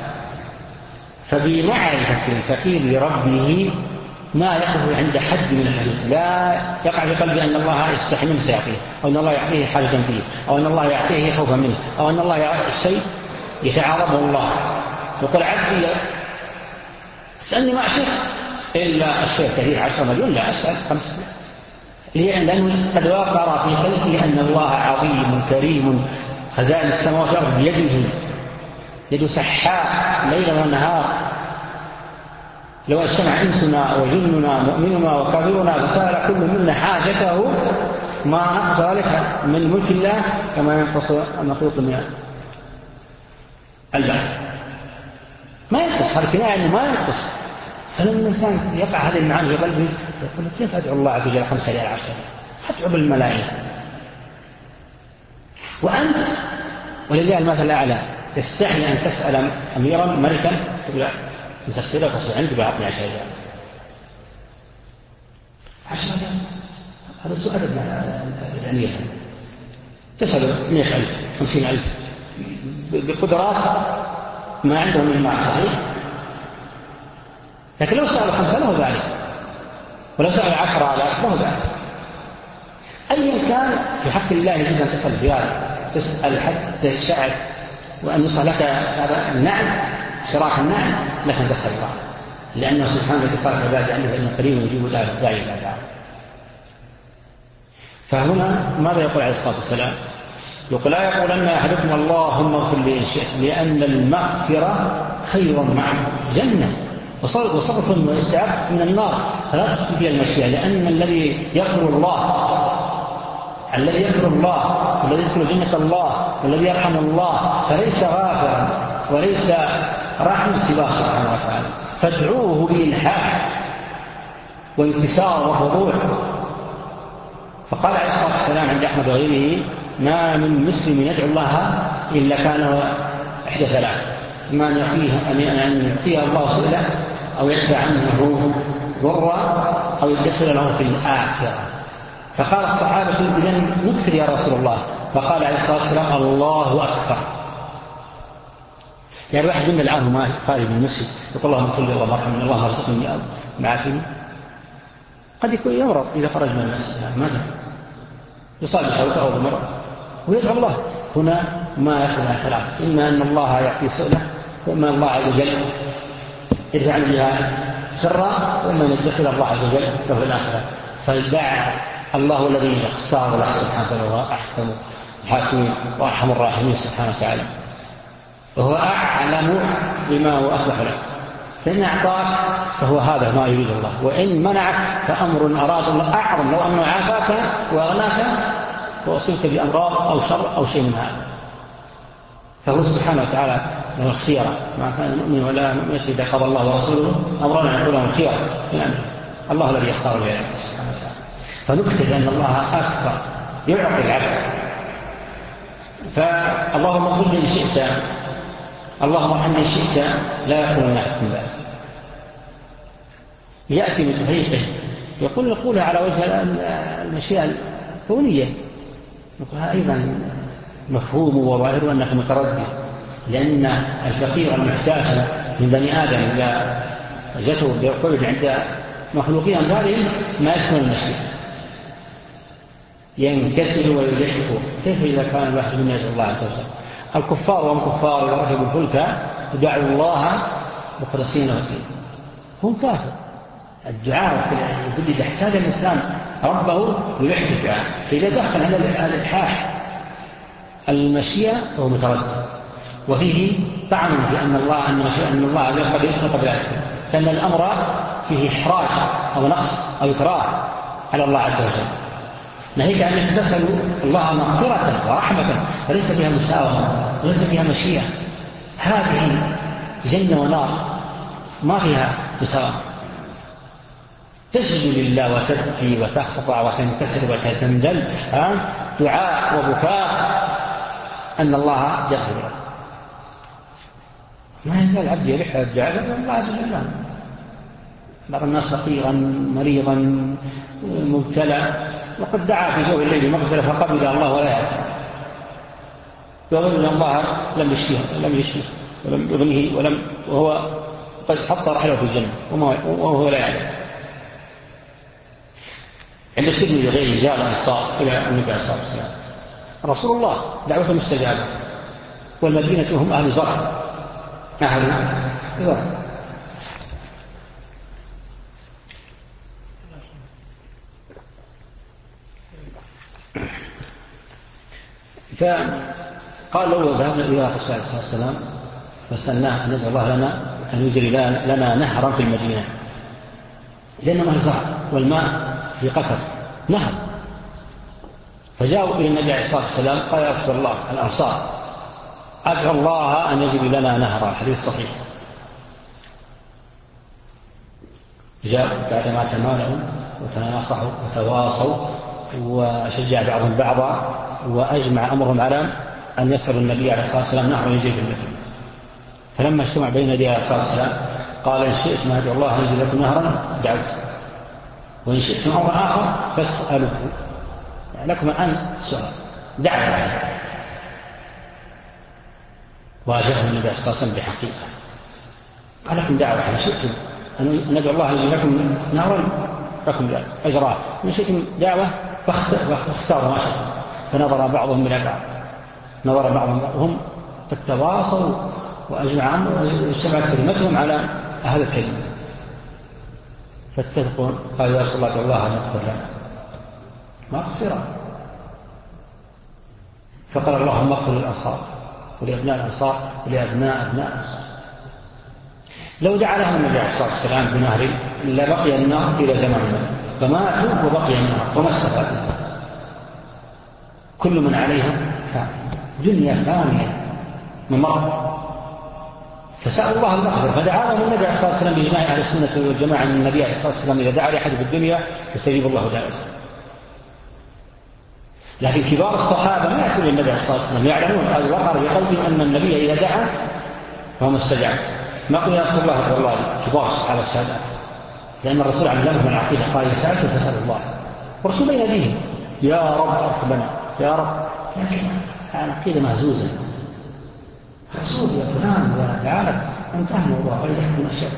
فبمعرفة الفقير لربه ما يقف عند حد من الحدود لا يقع في قلبه أن الله يستحي منه سيعطيه أو أن الله يعطيه حاجة فيه أو أن الله يعطيه خوفا منه أو أن الله يعطيه الشيء يتعاظمه الله. يقول عبدي اسألني ما أشيء إلا الشيء كثير عشرة مليون لا أسأل خمسة لأنه قد وقر في قلبه أن الله عظيم كريم خزائن السماوات والأرض بيده يد سحاء ليلا ونهار. لو اجتمع إنسنا وجننا مؤمننا وكافرنا فسأل كل منا حاجته ما نقص ذلك من ملك الله كما ينقص المخلوق من البحر ما ينقص. هذا كناية أنه ما ينقص. فلما الإنسان يقع هذه المعاني في قلبه يقول كيف أدعو الله عز وجل خمسة ريال عشرة أدعو بالملايين. وأنت ولله المثل الأعلى تستحي أن تسأل أميرا ملكا تقول تسأله فصل عندي بعطني عشرة ريال عشرة ريال هذا سؤال الأمير تسأل مئة ألف خمسين ألف بقدرات ما عندهم من معه صحيح. لكن لو سأل خمسة له ذلك ولو سأل عشرة آلاف له ذلك. أيا كان في حق الله يجب أن تسأل ريال تسأل حتى تشعر وأن يصح لك هذا النعم شراك النعم لكن تسأل الله لأنه سبحانه وتعالى عباده أنه إنه قريب يجيب الله الداعي إلى الله. فهنا ماذا يقول عليه الصلاة والسلام؟ يقول لا يقولن أحدكم اللهم اغفر لي إن شئت لأن المغفرة خير مع جنة وصرف واستعاف من النار فلا تدخل فيها المشيئة. لأن الذي يغفر الله الذي يغفر الله والذي يدخل جنة الله والذي يرحم الله فليس غافرا وليس رحم سواه سبحانه وتعالى. فادعوه بإلحاح وانكسار وخضوع. فقال عليه الصلاة والسلام عند أحمد وغيره ما من مسلم يدعو الله إلا كان إحدى ثلاث ما أن يعطيه أن يعطيه الله سؤلا أو يدفع عنه ضرا أو يدخل له في الآخرة. فقال الصحابة إذن نكثر يا رسول الله. فقال عليه الصلاة والسلام الله أكبر. يعني واحد منا الآن ما قال من المسجد يقول اللهم صل الله مرحما الله ارزقني معافيني قد يكون يمرض إذا خرج من المسجد ماذا يصاب بشوكة أو بمرض ويدعو الله. هنا ما يأخذ الكلام إما أن الله يعطي سؤله وإما الله عز وجل يدفع عنه بها سرا وإما أن يدخل الله عز وجل له الآخرة. فالدع الله الذي اختار له سبحانه وهو أحكم الحاكمين وأرحم الراحمين سبحانه وتعالى وهو أعلم بما هو أصلح له. فإن أعطاك فهو هذا ما يريد الله وإن منعك فأمر أراد الله أعظم لو أنه عافاك وأغناك وأصيبك بأمراض أو شر أو شيء من هذا. فهو سبحانه وتعالى له الخيرة ما كان مؤمن ولا مؤمن إذا قضى الله ورسوله أمرنا نقول لهم الخيرة يعني الله الذي يختار العباد سبحانه وتعالى. فنكتب أن الله أكثر يعطي العبد. فاللهم اغفر لي إن شئت اللهم ارحمني إن شئت لا يقول لنا حكم ذلك. يأتي بتحقيقه يقول يقولها على وجه المشيئة الكونية يقولها أيضا مفهوم وظاهر أنك متردد لأن الفقير المحتاج من بني آدم إذا جته بقول عند مخلوقين أمثالهم ما يكون المشي ينكسر ويلحق. كيف إذا كان الواحد من يد الله عز وجل؟ الكفار والكفار إذا ركبوا الفلك دعوا الله مخلصين له الدين، هم كافر. الدعاء يقول إذا احتاج الإنسان ربه يلح الدعاء، فإذا دخل على الإلحاح المشيئة فهو متردد، وفيه طعن في أن الله أن أن الله عز وجل يسمى قبل ذلك، فإن الأمر فيه إحراج أو نقص أو إكراه على الله عز وجل. نهيك أن تسألوا الله مغفرة ورحمة، فليس فيها مساومة وليس فيها مشيئة. هذه جنة ونار ما فيها مساومة. تسجد لله وتبكي وتخضع وتنكسر وتتندل دعاء وبكاء أن الله يغفر له. ما يزال عبد يلح الدعاء الله عز وجل. بعض الناس فقيرا مريضا مبتلى وقد دعا في جوف الليل مغفرة فقبل الله ولا يعلم، يظن أن الله لم يشفيه لم يشفيه ولم يغنيه ولم وهو قد حط رحله في الجنة وهو لا يعلم. عند الترمذي غيره جاء الأنصار إلى النبي صلى الله عليه وسلم: رسول الله دعوة مستجابة والمدينة هم أهل زرع أهل زرع. فقال له ذهبنا إلى رسول الله صلى الله عليه وسلم فسألناه أن يدعو الله لنا أن يجري لنا نهرا في المدينة، لأنه مهل زرع والماء في قطر نهر. فجاءوا إلى النبي عليه الصلاة والسلام قال: يا رسول الله الأنصار أدعو الله أن يجري لنا نهرا. الحديث صحيح. جاءوا بعدما تمالوا وتناصحوا وتواصوا وشجع بعضهم بعضا وأجمع أمرهم على أن يسألوا النبي عليه الصلاة والسلام نهرا يجري في المدينة. فلما اجتمع بين يدي عليه الصلاة والسلام قال: إن شئتم أدعو الله أن يجري لكم نهرا دعوت، وإن شئتم أمر آخر فاسألوه. يعني لكم الآن سؤال دعوة. واجهه النبي عليه الصلاة والسلام بحقيقة قال: لكم دعوة، إن شئتم أن ندعو الله أن يجري لكم نهرا لكم أجراه، إن شئتم دعوة فاختاروا ما شئتم. فنظر بعضهم إلى بعض، نظر بعضهم هم قد تواصوا وأجمعوا واجتمعت كلمتهم على هذا الكلمة. فاتفقوا قالوا: يا رسول الله ادعو الله أن يغفر لنا مغفرة. فقال: اللهم اغفر للأنصار ولأبناء الأنصار ولأبناء أبناء الأنصار. لو دعا لهم النبي عليه الصلاة والسلام بنهر لبقي النار إلى زماننا، فماتوا وبقي النار وما استفادوا. كل من عليها فان، دنيا فانية ممر. فسأل الله المغفرة فدعا لهم النبي عليه الصلاة والسلام بإجماع أهل السنة والجماعة أن النبي عليه الصلاة والسلام إذا دعا لأحد في الدنيا يستجيب الله دعوته. لكن كبار الصحابة ما يأتون النبي عليه الصلاة والسلام يعلمون هذا وقر بقلبهم أن النبي إذا دعا فهو مستجاب. ما قل يا رسول الله والله كبار الصحابة السادات، لأن الرسول علمهم العقيدة قال: إذا سألت فسأل الله. ورسول يناديه: يا رب أرحمنا يا رب. لكن العقيدة مهزوزة. رسول يا فلان يا دعالك انتهى الموضوع ولا يحكم أشياء.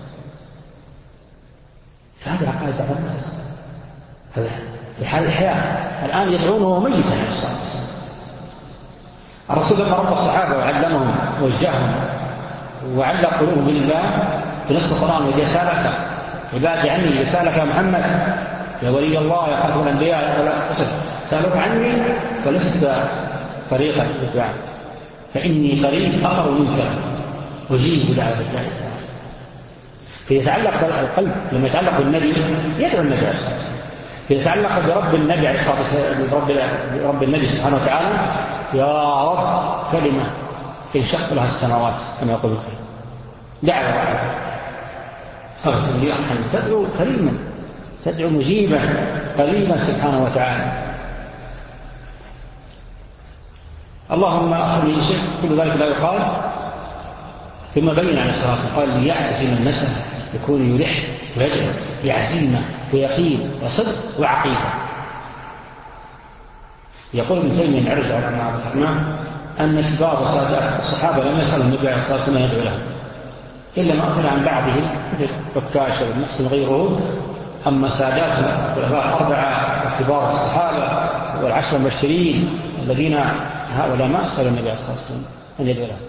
فهذه عقائد على الناس. هذا في حال الحياة. الآن يدعونه ميتا عليه الصلاة والسلام. الرسول لما رب الصحابة وعلمهم ووجههم وعلق قلوبهم بالله بنص القرآن: وإذا سألك عبادي عني، إذا سألك يا محمد يا ولي الله يا خاتم الأنبياء يا أسد سألوك عني فلست طريقا للدعاء فإني قريب أقر منك أجيب دعوة الله. فيتعلق القلب لما يتعلق بالنبي يدعو النبي عليه الصلاة والسلام. فيتعلق برب النبي عليه الصلاة والسلام برب النبي سبحانه وتعالى: يا رب كلمة تنشق لها السماوات كما يقول الكريم. دعوة أغفر لي أرحم، تدعو كريما، تدعو مجيبا قريبا سبحانه وتعالى. اللهم أخذني شيء كل ذلك لا يقال. ثم بين على الصلاة قال: ليعزم المسألة يكون يلح ويجعل بعزيمة ويقين وصدق وعقيدة. يقول ابن تيمية نعرج على ما ذكرناه أن كبار الصحابة لم يسألوا النبي عليه الصلاة والسلام يدعو لهم، إلا ما أخذ عن بعضهم مثل بكاش والمحسن غيره. أما ساداتنا الخلفاء الأربعة وكبار الصحابة والعشر المبشرين الذين هؤلاء ما أسألوا النبي صلى الله عليه وسلم أن يدعو لهم.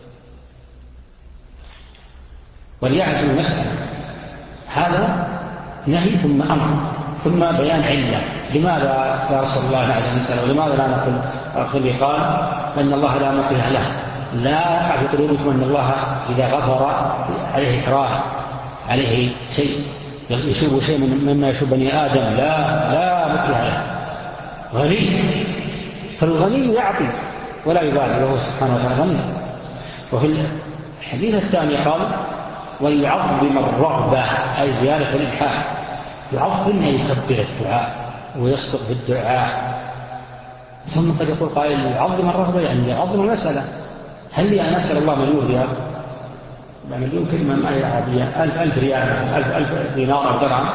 وليعزم المسألة هذا نهي ثم أمر ثم بيان علة. لماذا يا رسول الله نعزم المسألة ولماذا لا نقول أخذ قال أن الله لا مكره له، لا أعرف قلوبكم أن الله إذا غفر عليه إكراه عليه شيء يشوب شيء مما يشوب بني آدم لا لا مكره له. غني، فالغني يعطي ولا يبالي وهو سبحانه وتعالى غني. وفي الحديث الثاني قال ويعظم الرغبة أي زيادة الإلحاح، يعظم أن يكبر الدعاء ويصدق في الدعاء. ثم قد يقول قائل يعظم الرغبة يعني يعظم المسألة. هل لي أن أسأل الله مليون ريال؟ مليون كلمة ما هي عادية، ألف ألف ريال، ألف ألف دينار أو درهم.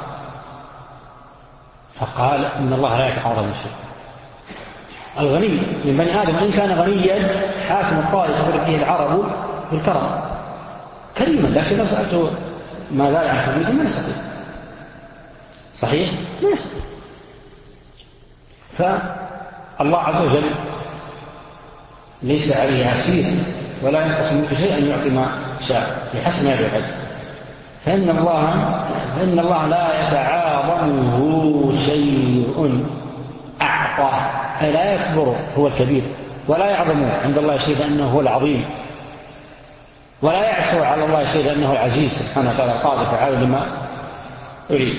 فقال إن الله لا يتعاظم من شيء. الغني من بني آدم وإن كان غنيا حاكم الطائف يضرب به العرب بالكرم كريما، لكن لو سألته ماذا عن حبيبه ما يستطيع. صحيح؟ ما يستطيع. فالله عز وجل ليس عليه عسير ولا ينقص منه شيء أن يعطي ما شاء بحسب ما يدعو. فإن الله فإن الله لا يتعاظمه شيء أعطى، أي لا يكبر هو الكبير ولا يعظم عند الله شيء لأنه هو العظيم، ولا يعثر على الله شيء لأنه العزيز سبحانه وتعالى قادر فعال لما يريد.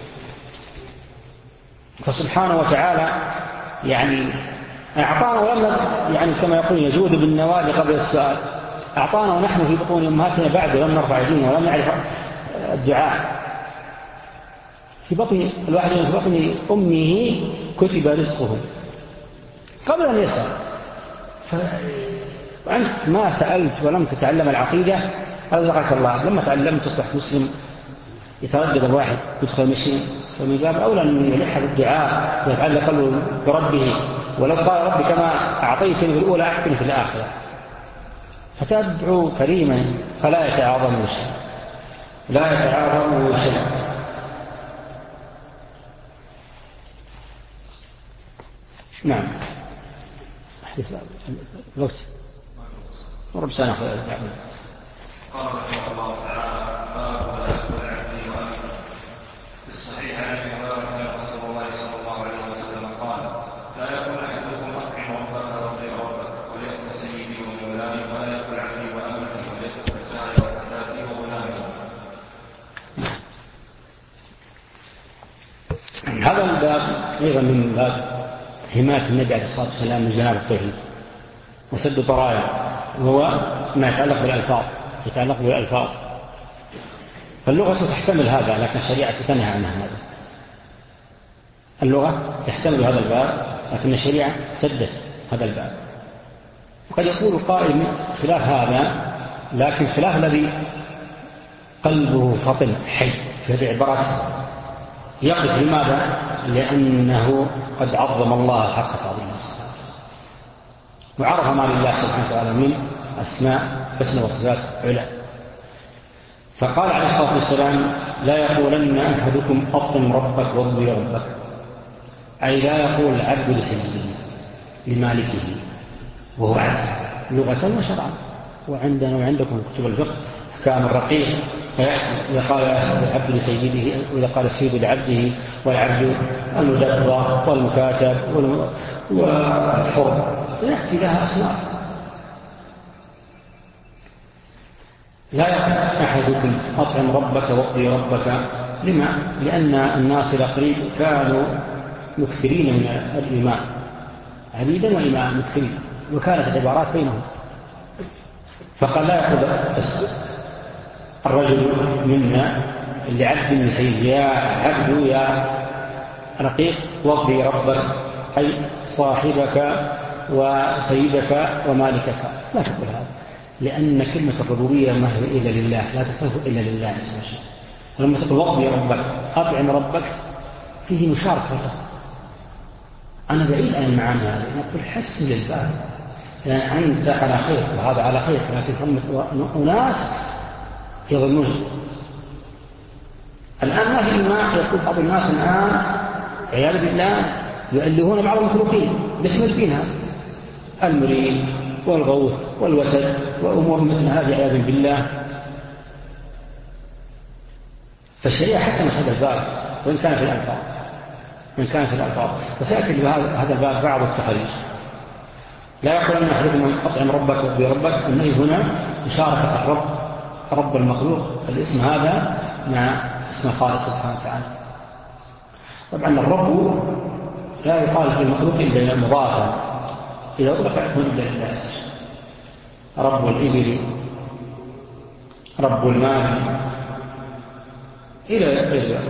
فسبحانه وتعالى يعني أعطانا ولم يعني كما يقول يجود بالنوال قبل السؤال. أعطانا ونحن في بطون أمهاتنا بعد ولم نرفع أيدينا ولم نعرف الدعاء. في بطن الواحد في بطن أمه كتب رزقه قبل أن يسأل. وأنت ما سألت ولم تتعلم العقيدة رزقك الله. لما تعلمت تصبح مسلم يتردد الواحد يدخل المسلم، فمن باب أولى أن يلح بالدعاء ويتعلق قلبه بربه. ولو قال ربي كما أعطيتني في الأولى أعطني في الآخرة. فتدعو كريما فلا يتعاظم شيء، لا يتعاظم شيء. نعم. الوقت رب سنة قال رحمه الله تعالى باب ولا يكون عبدي وأمري. في الصحيح عن ابي هريره ان رسول الله صلى الله عليه وسلم قال لا يكون احدكم اطعم ربك وطيع ربك وليكن سيدي ومولاي ولا يكون عبدي وامتي وليكن فتاي وفتاتي وغلامي. هذا الباب ايضا من باب حمايه النبي عليه الصلاه والسلام من جناب التوحيد وسد طرائق، وهو ما يتعلق بالألفاظ يتعلق بالألفاظ. فاللغة تحتمل هذا لكن الشريعة تنهى عنها. هذا اللغة تحتمل هذا الباب لكن الشريعة سدت هذا الباب. وقد يقول قائل خلاف هذا، لكن خلاف الذي قلبه فطن حي في هذه العبارات يقف. لماذا؟ لأنه قد عظم الله حق تعظيمه وعرف ما لله سبحانه وتعالى من أسماء حسنى وصفات علا. فقال عليه الصلاة والسلام لا يقولن أحدكم أطعم ربك وارضي ربك، أي لا يقول العبد لسيده لمالكه وهو عبد لغة وشرعا. وعندنا وعندكم كتب الفقه أحكام الرقيق فيأتي إذا قال العبد لسيده وإذا قال السيد لعبده والعبد المدبر والمكاتب والحر يأتي لها أصناف. لا يقول أحدكم أطعم ربك وارضي ربك. لما؟ لأن الناس الأقريب كانوا مكثرين من الإيمان عبيدا وإمام مكثرين وكانت العبارات بينهم. فقال لا يقول الرجل منا لعبد من سيد يا عبد يا رقيق وارضي ربك أي صاحبك وسيدك ومالكك. لا تقول هذا لأن كلمة الربوبية ما هي إلا لله، لا تصرف إلا لله عز وجل. لما تقول وارضي ربك أطعم ربك فيه مشاركة له. أنا بعيد عن المعاني هذه، نقول حسن للباب يعني أنت على خير وهذا على خير، لكن هم أناس يظنون. الآن ما في ما يقول بعض الناس الآن عياذا بالله يؤلهون بعض المخلوقين باسم الدين، هذا المريد والغوث والوسد وأمور مثل هذه عياذا بالله. فالشريعة حسنت هذا الباب وإن كان في الألفاظ وإن كان في الألفاظ وسيأتي هذا الباب بعض التخريج. لا يقول أن أحدكم أطعم ربك بربك، أنه هنا مشاركة الرب رب المخلوق الاسم هذا مع اسم الخالق سبحانه وتعالى. طبعا الرب لا يقال في المخلوق إلا مضافا، إذا أطلق يكون إلا لله. رب الإبل، رب المال، إلى غير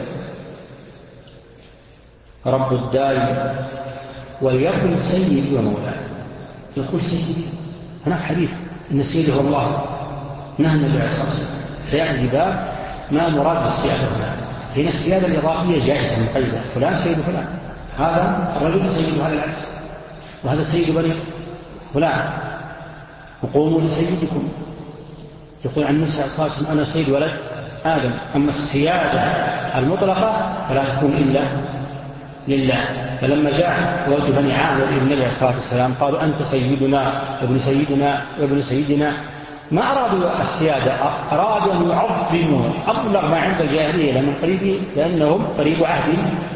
رب الدار، وليقل سيدي ومولاي. يقول سيدي، هناك حديث إن السيد هو الله، نهى النبي عليه الصلاة والسلام. سيأتي باب ما مراد بالسيادة هنا. هنا السيادة الإضافية جائزة مقيدة، فلان سيد فلان، هذا الرجل سيد هذا العبد، وهذا سيد بني فلان، وقوموا لسيدكم. يقول عن موسى صلى الله عليه وسلم أنا سيد ولد آدم. أما السيادة المطلقة فلا تكون إلا لله. فلما جاء ولد بني عامر ابن النبي عليه الصلاة والسلام قالوا أنت سيدنا وابن سيدنا وابن سيدنا، ما أرادوا السيادة، أرادوا أن يعظموا أبلغ ما عند الجاهلية، لأنهم قريب لأنهم قريب عهد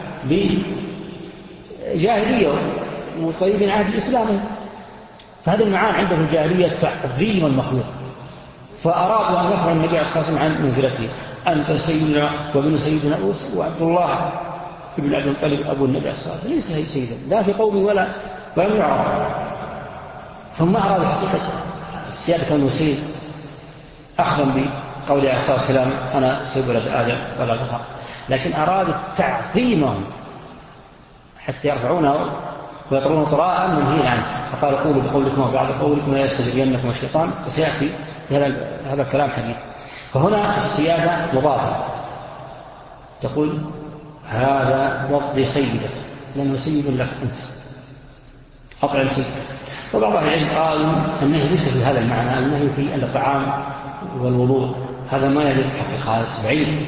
بجاهلية وقريب عهد الإسلام. فهذا المعاني عنده الجاهلية تعظيم المخلوق، فأرادوا أن يرفعوا النبي عليه الصلاة والسلام عن منزلته. أنت سيدنا وابن سيدنا وعبد الله ابن عبد المطلب أبو النبي عليه الصلاة والسلام، ليس سيدا لا في قومي ولا ولم يعرف. ثم أرادوا حقيقة السيادة المسيد أخذا بقول عليه الصلاة والسلام أنا سيد ولد آدم ولا فخر، لكن أرادوا تعظيمهم حتى يرفعونه ويطرون طراء منهين عنه. فقال قولوا بقولكم وبعد قولكم لا يستجرينكم الشيطان، وسيأتي هذا الكلام حديث. فهنا السيادة مضافة، تقول هذا وضع سيدك لأنه سيد لك أنت، أطعم سيدك. وبعض العلم قالوا النهي ليس في هذا المعنى، النهي في الطعام والوضوء، هذا ما يليق حق الخالص بعيد،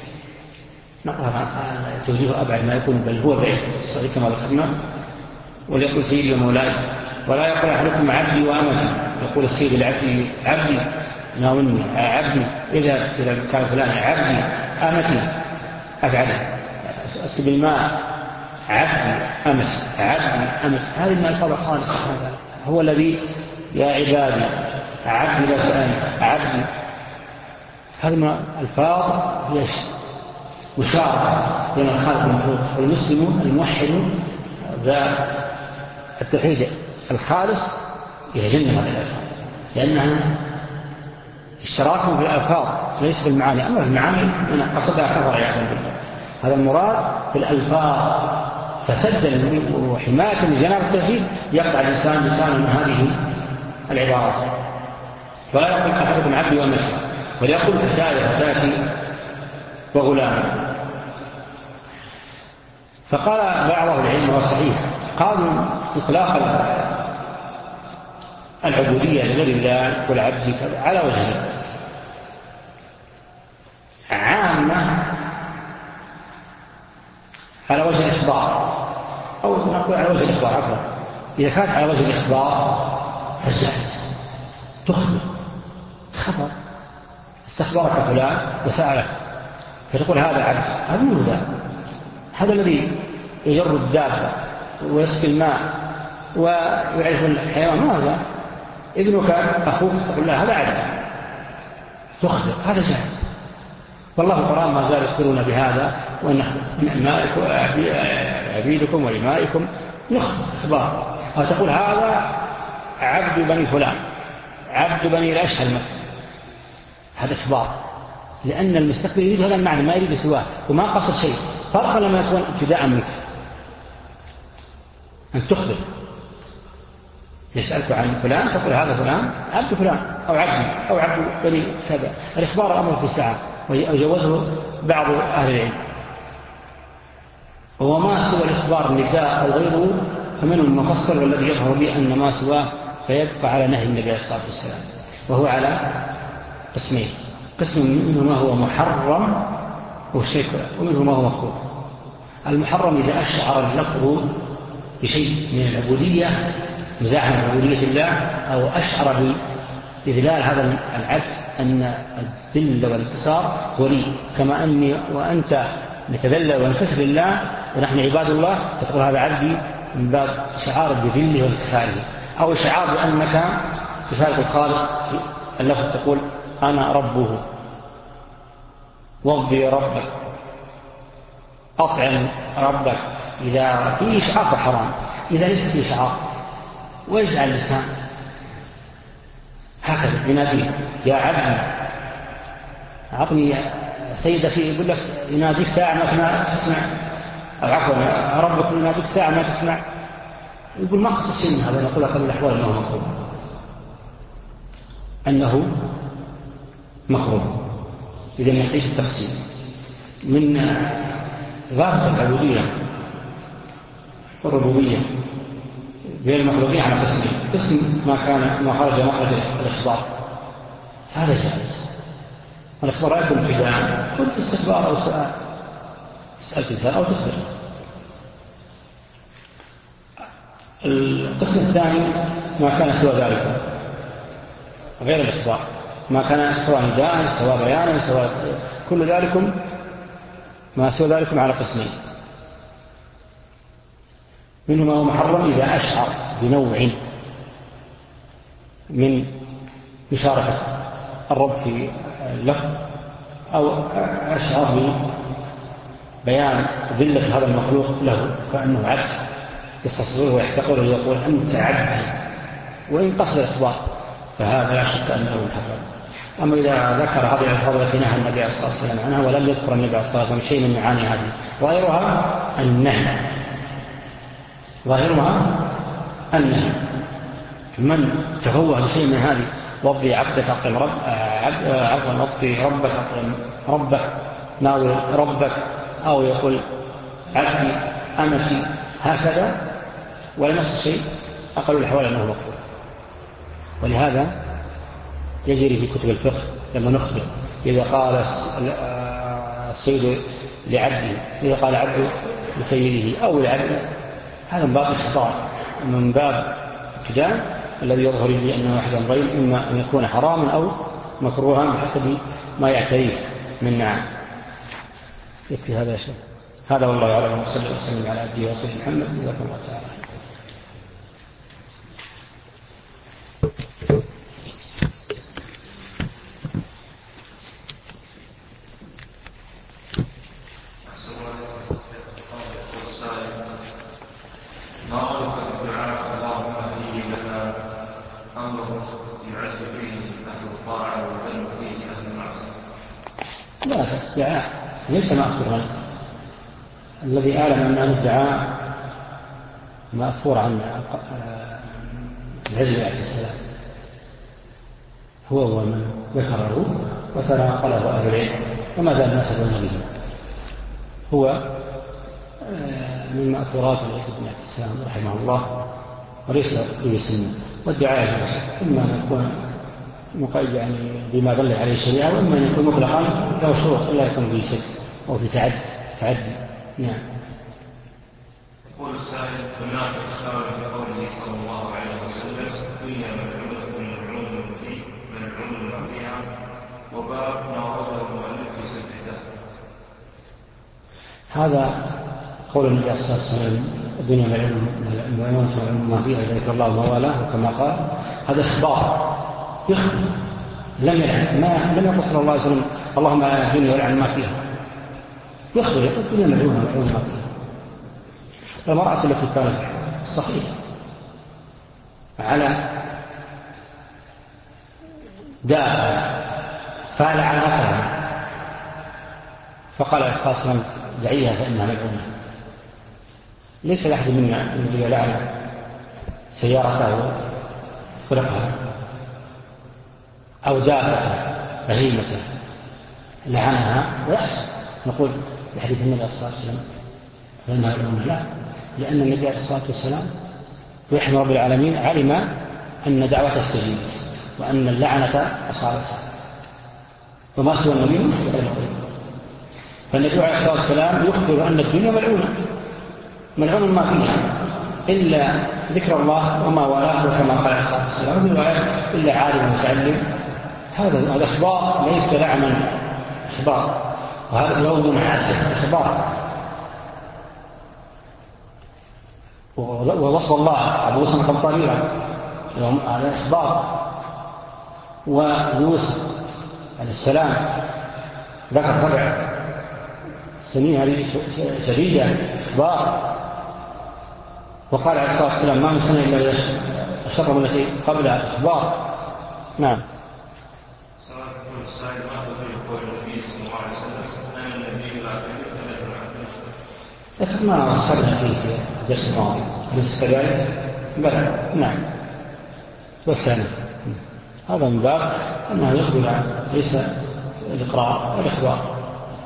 توجيه أبعد ما يكون، بل هو بعيد الصحيح كما ذكرنا. وليقول سيدي ومولاي، ولا يقول أحدكم عبدي وأمتي، يقول السيد العبدي عبدي ناولني عبدي، إذا إذا كان فلان عبدي أمتي أفعله، أسكب الماء عبدي أمتي عبدي أمتي، هذه من الألفاظ الخالصة. هذا هو الذي يا عبادي عبدي لا سأل عبدي، هذه من الألفاظ هي مشاركة بين الخالق والمخلوق. والمسلم الموحد ذا التوحيد الخالص يجنب هذه الألفاظ، لأنها اشتراك في الألفاظ ليس في المعاني. أما في المعاني من قصدها كفر يعلم بالله، هذا المراد في الألفاظ. فسدا وحماية لجناب التوحيد يقطع الإنسان لسانا من هذه العبارات. ولا يقول أحدكم عبدي وأمتي، وليقول فتاي فتاتي وغلام. فقال بعض العلم والصحيح قالوا إطلاق العبودية لله والعبد على وجهين: عامة على وجه الإخبار، أو نقول على وجه الإخبار عفوا. إذا كانت على وجه الإخبار فالجائز تخبر خبر استخبرك فلان وسألك، فتقول هذا عبد، هذا مو ذا، هذا الذي يجر الدابة ويسقي الماء ويعرف الحيوان، ما هذا ابنك أخوك، تقول لا هذا عبد، تخبر، هذا جائز. والله القرآن ما زال يخبرون بهذا، وأن عبيدكم وإمائكم نخبر إخبار. أو تقول هذا عبد بني فلان، عبد بني الأشهر مثلا، هذا إخبار، لأن المستقبل يريد هذا المعنى ما يريد سواه، وما قصد شيء. فرق لما يكون ابتداء منك أن تخبر، يسألك عن فلان تقول هذا فلان عبد فلان أو عبد أو عبد بني كذا. الإخبار أمر في ساعة، وجوزه بعض أهل العلم. وما سوى الإخبار النداء أو غيره فمنه المفصل، والذي يظهر لي أن ما سواه فيبقى على نهي النبي صلى الله عليه وسلم، وهو على قسمين: قسم منه ما هو محرم وشيء ومنه ما هو مكروه. المحرم إذا أشعر اللفظ بشيء من العبودية مزاحمة عبودية الله، أو أشعر بإذلال هذا العبد أن الذل والانكسار هو لي، كما أني وأنت نتذلل وننكسر لله ونحن عباد الله، فتقول هذا عبدي من باب شعار بذله وانكساره، أو شعار بأنك تشارك الخالق في اللفظ تقول أنا ربه، وضي ربك، أطعم ربك. إذا في إشعار فحرام، إذا ليس في إشعار ويجعل اللسان هكذا يناديه يا عبدي عطني سيدة فيه، يقول لك يناديك ساعة ما تسمع، أو عفوا ربك يناديك ساعة ما تسمع، يقول ما قصد شيء من هذا. نقول لك الأحوال أنه مكروه، أنه مكروه. إذا نعيد التفسير من إضافة العبودية والربوبية بين المخلوقين على قسمين: قسم ما كان ما خرج مخرج الإخبار هذا جائز، الإخبار يكون ابتداء، كل استخبار أو سؤال، تسأل تسأل أو تخبر. القسم الثاني ما كان سوى ذلك غير الإخبار، ما كان سواء نداء سواء بيانا سواء كل ذلك، ما سوى ذلك على قسمين: منه ما هو محرم إذا أشعر بنوع من مشاركة الرب في اللفظ، أو أشعر ببيان ذلة هذا المخلوق له، كأنه عبد يستصغره ويحتقره ويقول أنت عبدي، وإن قصد الإخبار فهذا لا شك أنه محرم. أما إذا ذكر هذه الألفاظ التي نهى النبي صلى الله عليه وسلم عنها ولم يذكر النبي صلى الله عليه وسلم شيء من معاني هذه، ظاهرها النهي، ظاهرها النهي. من تفوه بشيء من هذه: وضي عبدك أقم رب عفوا وضي ربك أقم ربك، ناول ربك، أو يقول عبدي أمتي، هكذا ولا نفس الشيء، أقل الأحوال أنه مكروه. ولهذا يجري في كتب الفقه لما نخبر إذا قال السيد لعبده، إذا قال عبده لسيده أو لعبده، هذا من باب الخطار، من باب ابتداء الذي يظهر لي أنه أحد أمرين: إما أن يكون حراما أو مكروها بحسب ما يعتريه من نعم. يكفي هذا شيء. هذا والله يعلم، وصلى الله وسلم على عبده ورسوله محمد جزاكم الله تعالى. لا فاستدعاء ليس مأثورا. الذي أعلم أن الادعاء مأثور عن العز عليه السلام، هو هو من ذكره وتناقله أهل العلم وما زال الناس يقولون به. هو من مأثورات العز بن عبد السلام رحمه الله، وليس به سنة. والدعاء إما أن يكون مقيد يعني بما دل عليه الشريعة، وإما أن يكون مطلقا له شروط إلا يكون به شك أو في تعدي تعدي نعم. يقول السائل: هناك إشارة في قوله صلى الله عليه وسلم: الدنيا ملعونة ملعون فيه ملعون ما فيها، وباب ما ورده المؤلف في سبته. هذا قول النبي صلى الله عليه وسلم: الدنيا ملعونة ملعون ما فيها ذكر الله موالاه، وكما قال هذا إخبار يخبر، لم يلعن، ما لم يقل صلى الله عليه وسلم اللهم على الدنيا ولعن ما فيها، يخبر يقول الدنيا ملعونة ملعون ما فيها. المرأة التي كانت صحيحة على داء فلعنتها، فقال صلى الله عليه وسلم: دعيها فإنها ملعونة. ليس لأحد منا الذي لعن سيارته خلقها أو دابته بهيمته لعنها ويحصل نقول بحديث النبي صلى الله عليه وسلم فإنها ملعونة. لا، لأن النبي عليه الصلاة والسلام ويحمد رب العالمين علم أن دعوة استجيبت وأن اللعنة أصابتها، وما سوى النبي من غير طيب. فالنبي عليه الصلاة والسلام يخبر أن الدنيا ملعونة ملعون ما فيها إلا ذكر الله وما والاه، وكما قال عليه الصلاة والسلام إلا عالم متعلم. هذا الأخبار ليس لعنا أخبار، وهذا لون عسل أخبار. ووصف الله أبو موسى القمطريرة على أخبار، ويوسف عليه السلام ذكر سبع سنين هذه شديدة أخبار. وقال عليه الصلاة والسلام ما من سنة إلا أشر من التي قبلها أخبار. نعم. لكن ما وصلنا فيه في درس الماضي أليس كذلك؟ بلى. نعم. وسلم. هذا من باب أنه يخبر ليس الإقرار والإخبار.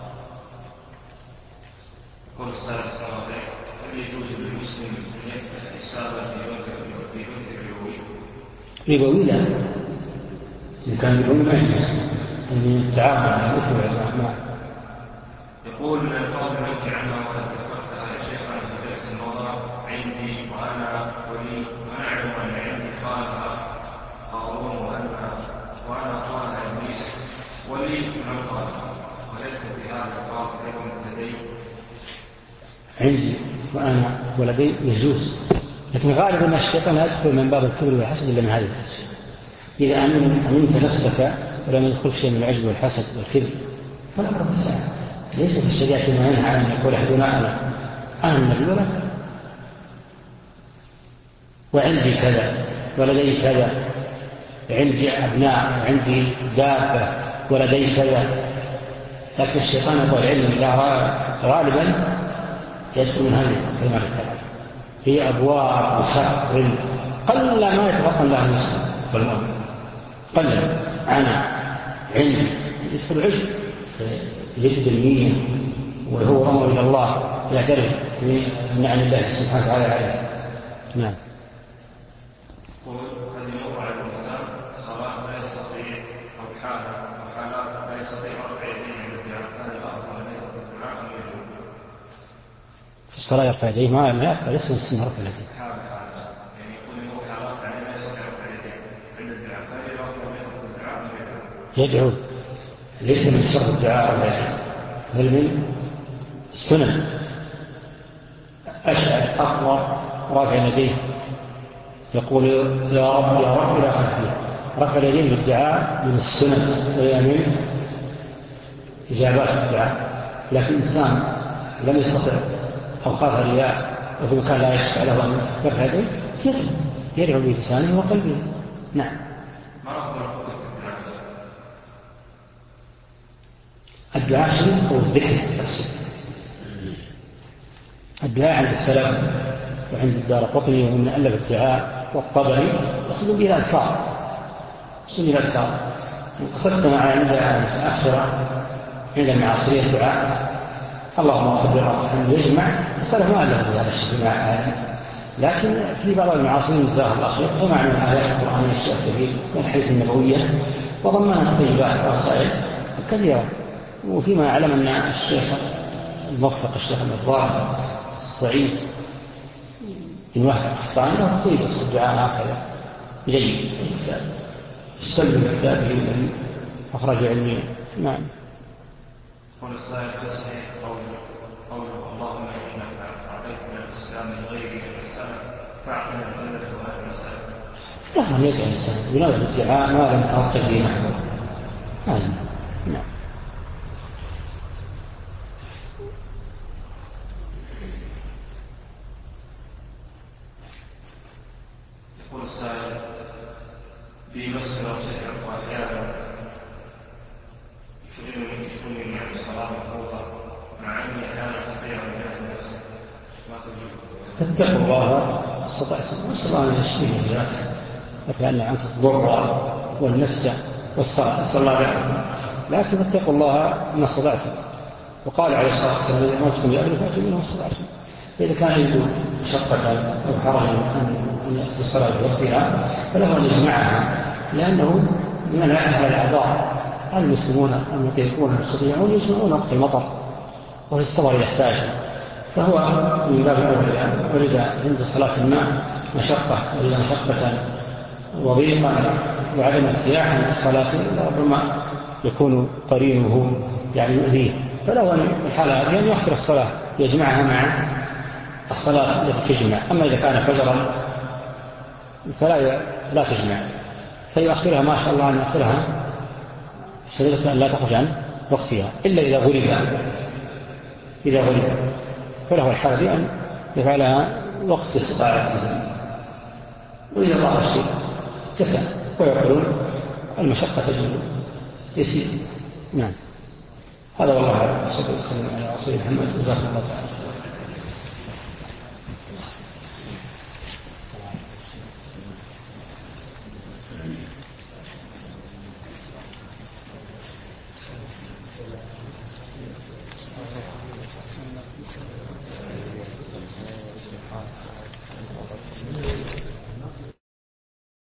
قول السلام عليك هل يجوز للمسلم أن يفتح حسابا في بنك ربوي؟ ربوي لا، إن كان ربوي ما يجوز أن يتعامل مع مثل العلماء. يقول قول منك عنه وقد ذكرتها يا شيخنا في درس الموضوع عندي وأنا ولي ونعلم أن عندي قالها قارون وأنا وأنا قالها إبليس ولي من قالها وليس في هذا القول كلمة لدي عندي وأنا ولدي يجوز، لكن غالبا ما الشيطان يدخل من باب الكبر والحسد إلا من هذه الأشياء. إذا أمنت نفسك ولم يدخل شيء من العجب والحسد والكبر فلا أقرب الساعة. ليس في الشريعة ما ينهى عن أن يقول أحدنا أنا أنا النبي ولا كذا، وعندي كذا ولدي كذا، عندي أبناء وعندي دابة ولدي كذا. لكن الشيطان يقول علم الله غالبا يدخل من هذه الكلمات الثلاث هي أبواب وشر قل ما يتفقن لها المسلم والمؤمن. قل أنا عندي يدخل عجب يجد النية وهو أمر إلى الله يعترف بنعم الله سبحانه وتعالى عليه. نعم. قد يمر على الإنسان صلاة لا يستطيع أو حالة أو حالات لا يستطيع رفع يديه عند الدعاء هذا الأفضل أن يرفع الدعاء أم يجوز؟ في الصلاة يرفع يديه ما ما يرفع اسم السنة رفع يديه. حالة حالة يعني يقول يمر حالات يعني لا يستطيع رفع يديه عند الدعاء هل يرفع يديه الدعاء أم يجوز؟ يدعو ليس من شرط الدعاء رفع يديه بل من السنن. أشعر أقوى رافع يديه يقول يا رب يا رب إلى آخره. رفع اليدين بالدعاء من السنن وهي من إجابات الدعاء. لكن إنسان لم يستطع أو خاف رياء وفي مكان لا يشفع له أن يرفع يديه يدعو يدعو بلسانه وقلبه. نعم. الدعاء شيء هو الذكر تقصد. الدعاء عند السلف وعند الدار قطني ومن ألف الدعاء والطبري يقصدون به الأذكار يقصدون به الأذكار. قصدت مع عند أكثر عند المعاصرية الدعاء اللهم اغفر لنا يجمع السلف ما ألف هذا الشيء مع آية. لكن في بعض المعاصرين الزاهر الأخير جمع من الآيات القرآنية الشيء الكبير من الحديث النبوية وضمنها الطيبات والرسائل كثيرة. وفيما أعلم أن الشيخ الموفق الشيخ النظار الصعيد بن وهب الثاني وطيب اسم الدعاء هكذا جيد استلم كتابه الذي أخرج علميا. نعم. قول السائل تصحيح قوله اللهم إنك أعطيت من الإسلام لغيري الرسالة فأعطنا الجنة وهذه الرسالة. لا من يدعي الإنسان بنوع الادعاء ما لم ترتب به نحوه. نعم. يقول السائل بمسكن أو سحر وأحيانا يشغلني يشغلني عن الصلاة المفروضة مع أني أحيانا أستطيع أن أجاهد نفسي ما تجوز. فاتقوا الله استطعتم نسأل الله أن يشفيه إياك فكأن عنك الضر والنفس والصلاة نسأل الله عليكم. لكن فاتقوا الله ما استطعتم. وقال عليه الصلاة والسلام إذا أمرتكم بأمر فأتوا منه ما استطعتم. فإذا كان عنده مشقة أو حرج أن يأتي الصلاة في وقتها فله أن يجمعها لأنه من أهل الأعذار المسلمون المطيقون المستطيعون يجمعون وقت المطر وفي السفر يحتاج، فهو من باب الأول إذا ولد عند صلاة الماء مشقة ولد مشقة وضيقا وعدم ارتياح عند الصلاة ربما يكون قرينه يعني يؤذيه، فلو أن الحالة هذه أن يؤخر الصلاة يجمعها مع الصلاة التي تجمع. أما إذا كان فجرا فلا لا تجمع، فيؤخرها ما شاء الله أن يؤخرها شريطة أن لا تخرج عن وقتها إلا إذا غلب إذا غلب فله الحالة أن يفعلها وقت استطاعته، وإذا ظهر الشيء كسل، ويقولون المشقة تجد يسير. نعم، هذا والله أعلم. صلى الله عليه وسلم على رسول محمد جزاكم الله تعالى.